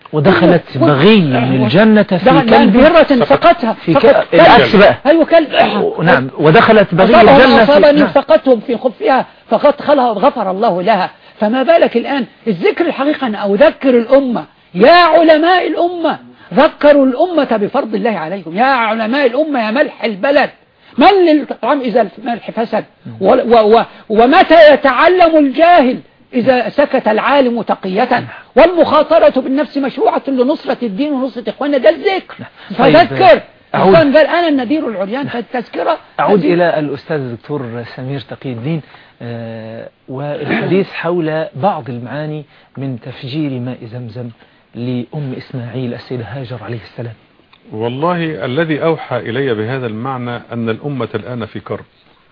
Speaker 1: ودخلت بغي من الجنة في كلب
Speaker 4: هرة سقطها
Speaker 1: في ك... العكس بقى.
Speaker 4: أيوة كلب.
Speaker 1: نعم. ودخلت بغي الجنة
Speaker 4: أصابني سقطهم في خفها فقد خلها غفر الله لها. فما بالك الآن الذكر الحقيقة. أنا أذكر الأمة يا علماء الأمة، ذكروا الأمة بفرض الله عليكم. يا علماء الأمة يا ملح البلد، من للطعام إذا الملح فسد؟ و و و ومتى يتعلم الجاهل إذا سكت العالم تقية؟ والمخاطرة بالنفس مشروعة لنصرة الدين ونصرة إخواننا. ده الذكر. فذكر. إنسان قال أنا النذير العريان. فالتذكرة.
Speaker 1: أعود إلى الأستاذ الدكتور سمير تقي الدين آه والحديث حول بعض المعاني من تفجير ماء زمزم لأم إسماعيل السيدة هاجر عليه السلام.
Speaker 3: والله الذي أوحى إلي بهذا المعنى أن الأمة الآن في كرب،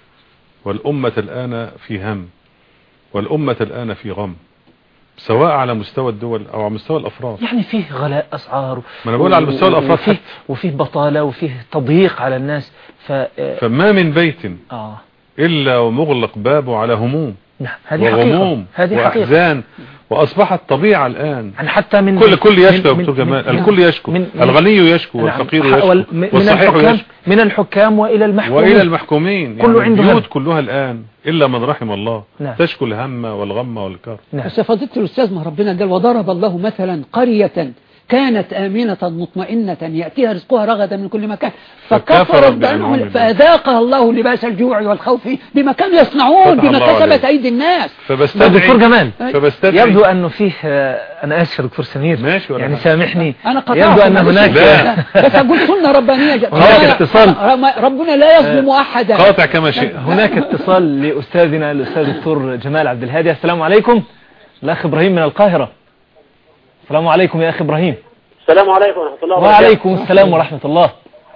Speaker 3: والأمة الآن في هم، والأمة الآن في غم، سواء على مستوى الدول أو على مستوى الأفراد.
Speaker 1: يعني فيه غلاء أسعار،
Speaker 3: ما أنا بقول على مستوى الأفراد،
Speaker 1: وفيه, وفيه بطالة وفيه تضييق على الناس. ف...
Speaker 3: فما من بيت
Speaker 1: آه.
Speaker 3: إلا ومغلق بابه على هموم.
Speaker 1: نعم. هذه حقيقة. هذه
Speaker 3: وأحزان. وأصبحت طبيعة الآن.
Speaker 1: يعني حتى من
Speaker 3: كل كل يشكو يا دكتور جمال، الكل يشكو، من الغني يشكو والفقير يشكو والصحيح يشكو،
Speaker 1: من الحكام وإلى المحكومين
Speaker 3: وإلى المحكومين.
Speaker 1: كله
Speaker 3: يعني
Speaker 1: عنده
Speaker 3: البيوت كلها الآن إلا من رحم الله.
Speaker 1: نعم.
Speaker 3: تشكو الهم والغم والكرب.
Speaker 4: نعم. بس فضيلة الأستاذ ما ربنا قال وضرب الله مثلا قرية كانت آمنة مطمئنة يأتيها رزقها رغدا من كل مكان فكفرت بأنعم فأذاقها الله لباس الجوع والخوف بما كانوا يصنعون بما كسبت أيدي الناس.
Speaker 1: دكتور جمال
Speaker 3: فبستدعي
Speaker 1: يبدو أنه فيه أنا آسف يا دكتور سمير
Speaker 3: ماشي
Speaker 1: يعني سامحني
Speaker 4: أنا
Speaker 1: يبدو أن هناك
Speaker 4: بس أقول سنة ربانية
Speaker 1: هناك اتصال
Speaker 4: ربنا لا يظلم أحدا
Speaker 3: قاطع كما شئ.
Speaker 1: هناك اتصال لأستاذنا الأستاذ الدكتور جمال عبد الهادي. السلام عليكم. الأخ إبراهيم من القاهرة. السلام عليكم يا أخي إبراهيم.
Speaker 11: السلام عليكم ورحمة الله وبركاته.
Speaker 1: وعليكم السلام ورحمة الله.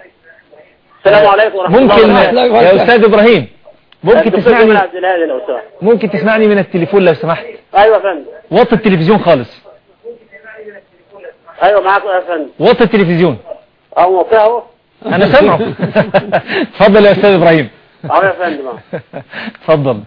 Speaker 11: السلام عليكم ورحمة
Speaker 1: ممكن
Speaker 11: الله وبركاته.
Speaker 1: يا أستاذ إبراهيم ممكن تسمعني
Speaker 11: لو
Speaker 1: ممكن تسمعني من التليفون لو سمحت.
Speaker 11: أيوة يا فندم.
Speaker 1: وطي التلفزيون خالص.
Speaker 11: أيوة معاك يا فندم.
Speaker 1: وطي التلفزيون.
Speaker 11: أهو موقعه.
Speaker 1: أنا سامعه. اتفضل يا أستاذ إبراهيم.
Speaker 11: أهو يا فندم.
Speaker 1: اتفضل.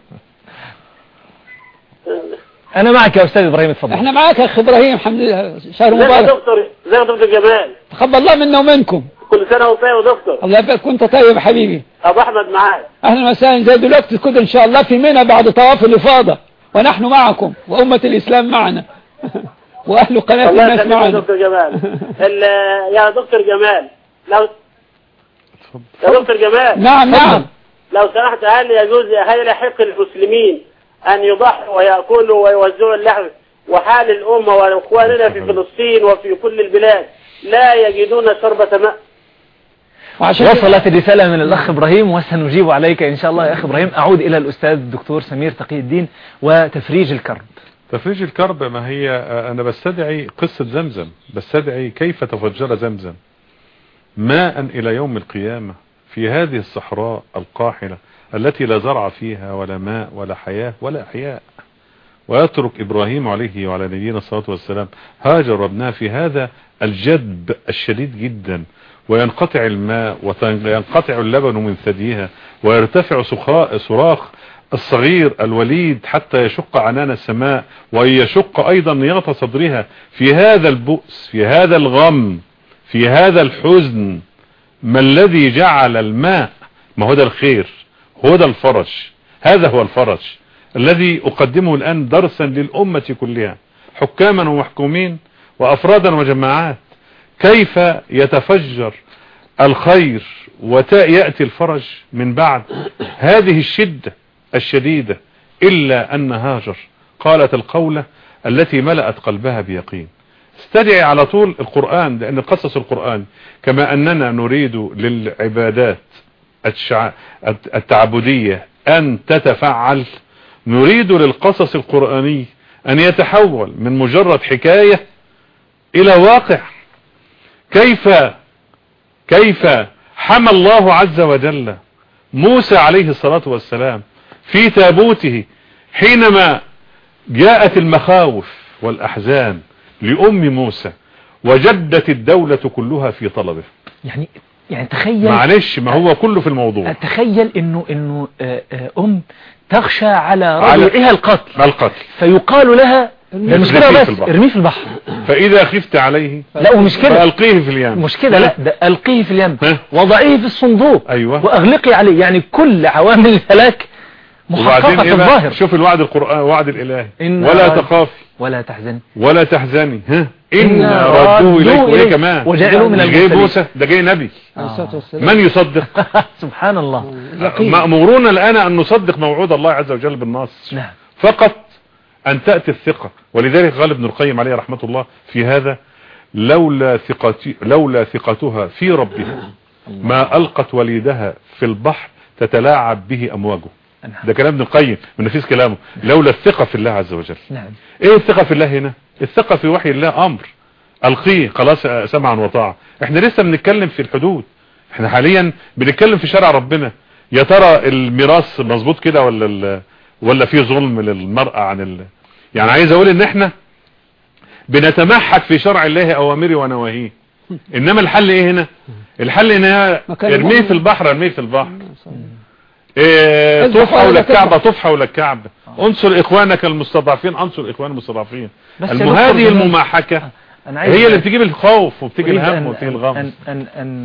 Speaker 1: أنا معك يا أستاذ إبراهيم اتفضل.
Speaker 4: احنا معك يا أخ إبراهيم الحمد لله شهر مبارك.
Speaker 11: ازيك يا دكتور ازيك يا دكتور جمال.
Speaker 4: تقبل الله منا ومنكم.
Speaker 11: كل سنة وانت طيب يا دكتور.
Speaker 4: الله يبارك كنت طيب يا حبيبي.
Speaker 11: أبو أحمد معاك.
Speaker 4: أهلا وسهلا زي دلوقتي كده إن شاء الله في منى بعد طواف الإفاضة ونحن معكم وأمة الإسلام معنا وأهل قناة الناس معنا.
Speaker 11: الله دكتور جمال. يا دكتور جمال لو يا دكتور جمال.
Speaker 4: نعم نعم.
Speaker 11: لو سمحت هل يجوز هل يحق للمسلمين أن يضحوا ويأكلوا ويوزعوا اللحم وحال الأمة وإخواننا في فلسطين وفي كل البلاد لا يجدون شربة ماء؟
Speaker 1: وصلت الرسالة من الأخ إبراهيم وسنجيب عليك إن شاء الله يا أخ إبراهيم. أعود إلى الأستاذ الدكتور سمير تقي الدين وتفريج الكرب.
Speaker 3: تفريج الكرب ما هي أنا بستدعي قصة زمزم، بستدعي كيف تفجر زمزم ماء إلى يوم القيامة في هذه الصحراء القاحلة التي لا زرع فيها ولا ماء ولا حياة ولا أحياء، ويترك إبراهيم عليه وعلى نبينا الصلاة والسلام هاجر ابناه في هذا الجدب الشديد جدا، وينقطع الماء وينقطع اللبن من ثديها ويرتفع صراخ الصغير الوليد حتى يشق عنان السماء ويشق أيضا نياط صدرها في هذا البؤس في هذا الغم في هذا الحزن. ما الذي جعل الماء؟ ما هو ده الخير، هو ده الفرج، هذا هو الفرج الذي أقدمه الآن درسا للأمة كلها حكاما ومحكومين وأفرادا وجماعات، كيف يتفجر الخير ويأتي الفرج من بعد هذه الشدة الشديدة. إلا أن هاجر قالت القولة التي ملأت قلبها بيقين. استدعي على طول القرآن، لأن قصص القرآن كما أننا نريد للعبادات التعبدية أن تتفعل، نريد للقصص القرآني أن يتحول من مجرد حكاية إلى واقع. كيف كيف حمى الله عز وجل موسى عليه الصلاة والسلام في تابوته حينما جاءت المخاوف والأحزان لأم موسى وجدت الدولة كلها في طلبه.
Speaker 1: يعني يعني تخيل
Speaker 3: معلش ما هو كله في الموضوع.
Speaker 1: تخيل انه انه أم تخشى على رضيعها القتل
Speaker 3: القتل
Speaker 1: فيقال لها ده المشكلة بس ارميه في البحر.
Speaker 3: فإذا خفت عليه
Speaker 1: لا ومشكلة
Speaker 3: فألقيه في اليم.
Speaker 1: مشكلة لا ده ألقيه في اليم وضعيه في الصندوق.
Speaker 3: أيوة.
Speaker 1: وأغلقي عليه، يعني كل عوامل الهلاك محققة في الظاهر.
Speaker 3: شوف الوعد القرآن وعد الإله ولا تخافي
Speaker 1: ولا تحزني
Speaker 3: ولا تحزني ها إن ردوه إليك. وإيه كمان
Speaker 1: وجعلوه من
Speaker 3: المرسلين. جاي موسى ده جاي نبي آه. من يصدق
Speaker 1: سبحان الله.
Speaker 3: مأمورون الآن أن نصدق موعود الله عز وجل بالنص.
Speaker 1: نعم.
Speaker 3: فقط أن تأتي الثقة. ولذلك قال ابن القيم عليه رحمة الله في هذا لولا ثقتي لولا ثقتها في ربها ما ألقت وليدها في البحر تتلاعب به أمواجه. ده كلام ابن القيم من نفيس كلامه. لولا الثقة في الله عز وجل.
Speaker 1: نعم.
Speaker 3: ايه الثقة في الله هنا؟ الثقة في وحي الله أمر ألقيه خلاص سمعا وطاعة. احنا لسه بنتكلم في الحدود، احنا حاليا بنتكلم في شرع ربنا. يا ترى الميراث مظبوط كده ولا ولا في ظلم للمرأة عن ال... يعني عايز اقول ان احنا بنتمحك في شرع الله اوامره ونواهيه. انما الحل ايه هنا؟ الحل هنا ارميه في البحر ارميه في البحر. إيه طوف حول الكعبة طوف حول الكعبة. انصر اخوانك المستضعفين انصر اخوان المستضعفين. هذه المماحكة هي اللي بتجيب الخوف وبتجيب الهم وبتجيب الغم.
Speaker 1: أن, أن, أن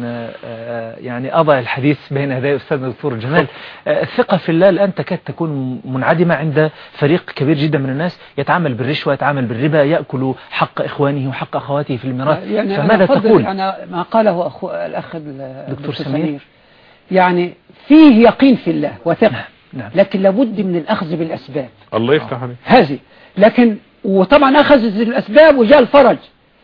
Speaker 1: يعني أضع الحديث بين يدي أستاذنا الدكتور جمال. الثقة في الله الآن تكاد تكون منعدمة عند فريق كبير جدا من الناس يتعامل بالرشوة يتعامل بالربا يأكل حق إخوانه وحق أخواته في الميراث.
Speaker 4: يعني
Speaker 1: فماذا
Speaker 4: أنا
Speaker 1: تقول؟
Speaker 4: أنا ما قاله أخو الأخ الدكتور
Speaker 1: سمير
Speaker 4: يعني فيه يقين في الله وثقة.
Speaker 1: نعم.
Speaker 4: لكن لابد من الأخذ بالأسباب.
Speaker 3: الله يفتح عليك.
Speaker 4: هذه لكن وطبعا أخذ الأسباب وجاء الفرج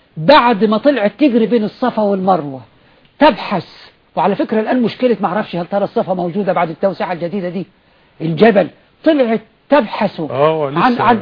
Speaker 4: بعد ما طلعت تجري بين الصفا والمروة تبحث. وعلى فكرة الآن مشكلة ما اعرفش هل ترى الصفا موجودة بعد التوسعة الجديدة دي الجبل طلعت تبحث عن عن,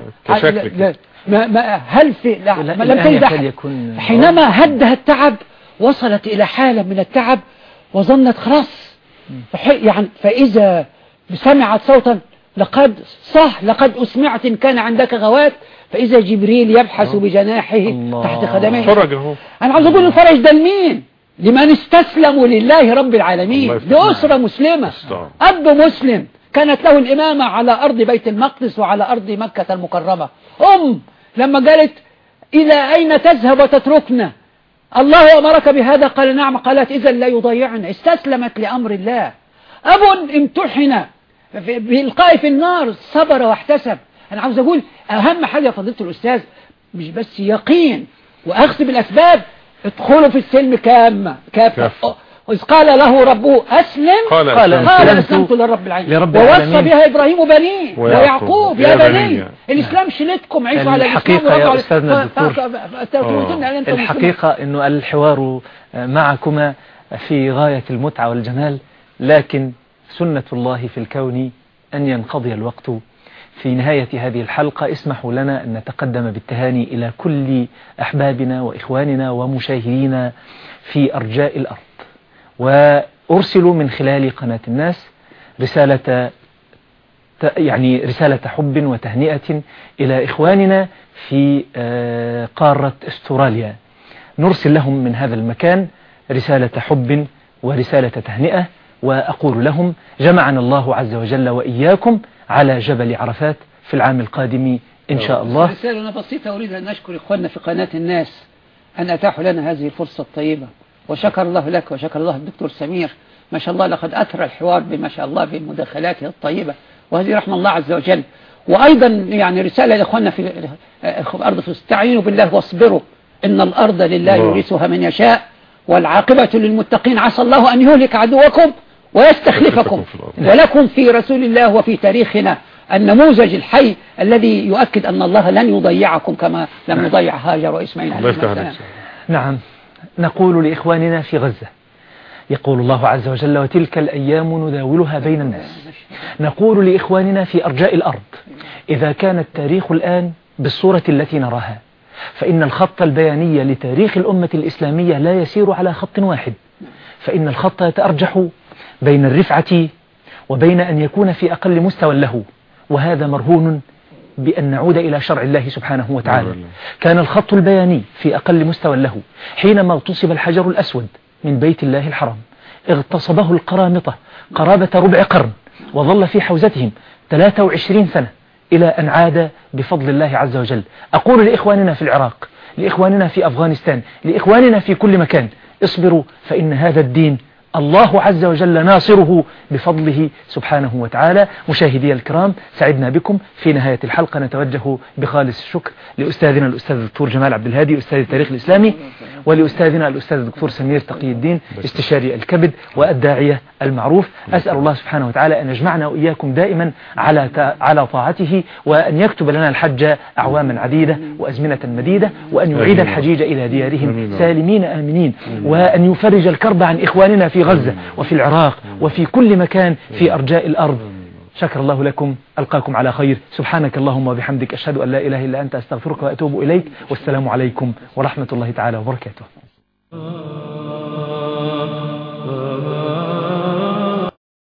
Speaker 4: عن ما ما هل في لا ما لم تنجح. حينما هدها التعب وصلت إلى حالة من التعب وظنت خلاص يعني فإذا سمعت صوتا لقد صح لقد أسمعت إن كان عندك غوات فإذا جبريل يبحث بجناحه تحت قدميه.
Speaker 3: فرجه.
Speaker 4: أنا عاوز أقول الفرج ده لمين؟ لمن استسلموا لله رب العالمين. لأسرة مسلمة أب مسلم كانت له الإمامة على أرض بيت المقدس وعلى أرض مكة المكرمة. أم لما قالت إلى أين تذهب وتتركنا الله أمرك بهذا قال نعم قالت إذا لا يضيعنا. استسلمت لأمر الله. أب امتحن بإلقاء في النار صبر واحتسب. أنا عاوز أقول أهم حاجة يا فضيلة الأستاذ مش بس يقين وأخذ بالأسباب ادخلوا في السلم كامة كافة. إذ قال له ربه أسلم
Speaker 3: قال,
Speaker 4: قال, قال أسلمت للرب العالمين. ووصى بها إبراهيم بنيه ويعقوب يا بني الإسلام شلتكم عيشوا على الإسلام.
Speaker 1: الحقيقة يا أستاذنا الدكتور الحقيقة أنه الحوار معكما في غاية المتعة والجمال لكن سنة الله في الكون أن ينقضي الوقت. في نهاية هذه الحلقة اسمحوا لنا أن نتقدم بالتهاني إلى كل أحبابنا وإخواننا ومشاهدينا في أرجاء الأرض وأرسلوا من خلال قناة الناس رسالة يعني رسالة حب وتهنئة إلى إخواننا في قارة استراليا. نرسل لهم من هذا المكان رسالة حب ورسالة تهنئة وأقول لهم جمعنا الله عز وجل وإياكم على جبل عرفات في العام القادم إن شاء الله.
Speaker 4: رسالة بسيطة أريد أن أشكر إخواننا في قناة الناس أن أتاحوا لنا هذه الفرصة الطيبة وشكر الله لك وشكر الله الدكتور سمير ما شاء الله لقد أثر الحوار بما شاء الله بمداخلاته الطيبة وهذه رحمة الله عز وجل. وأيضا يعني رسالة لإخواننا في أرض فلسطين استعينوا بالله واصبروا إن الأرض لله يورثها من يشاء والعاقبة للمتقين عسى الله أن يهلك عدوكم ويستخلفكم ولكم في رسول الله وفي تاريخنا النموذج الحي الذي يؤكد أن الله لن يضيعكم كما لم يضيع هاجر وإسماعيل عليه السلام.
Speaker 1: نعم نقول لإخواننا في غزة يقول الله عز وجل وتلك الأيام نداولها بين الناس. نقول لإخواننا في أرجاء الأرض إذا كان التاريخ الآن بالصورة التي نراها فإن الخط البياني لتاريخ الأمة الإسلامية لا يسير على خط واحد فإن الخط يتأرجح بين الرفعة وبين أن يكون في أقل مستوى له وهذا مرهون بأن نعود إلى شرع الله سبحانه وتعالى. كان الخط البياني في أقل مستوى له حينما اغتصب الحجر الأسود من بيت الله الحرام اغتصبه القرامطة قرابة ربع قرن وظل في حوزتهم ثلاثة وعشرين سنة إلى أن عاد بفضل الله عز وجل. أقول لإخواننا في العراق، لإخواننا في أفغانستان، لإخواننا في كل مكان، اصبروا فإن هذا الدين الله عز وجل ناصره بفضله سبحانه وتعالى. مشاهدي الكرام، سعدنا بكم. في نهاية الحلقة نتوجه بخالص الشكر لأستاذنا الأستاذ الدكتور جمال عبد الهادي أستاذ التاريخ الإسلامي، ولأستاذنا الأستاذ الدكتور سمير تقي الدين استشاري الكبد والداعية المعروف. أسأل الله سبحانه وتعالى أن يجمعنا وإياكم دائما على على طاعته، وأن يكتب لنا الحج أعواما عديدة وأزمنة مديدة، وأن يعيد الحجيج إلى ديارهم سالمين آمنين، وأن يفرج الكرب عن إخواننا في غزة وفي العراق وفي كل مكان في أرجاء الأرض. شكر الله لكم، ألقاكم على خير. سبحانك اللهم وبحمدك، أشهد أن لا إله إلا أنت، أستغفرك وأتوب إليك، والسلام عليكم ورحمة الله تعالى وبركاته.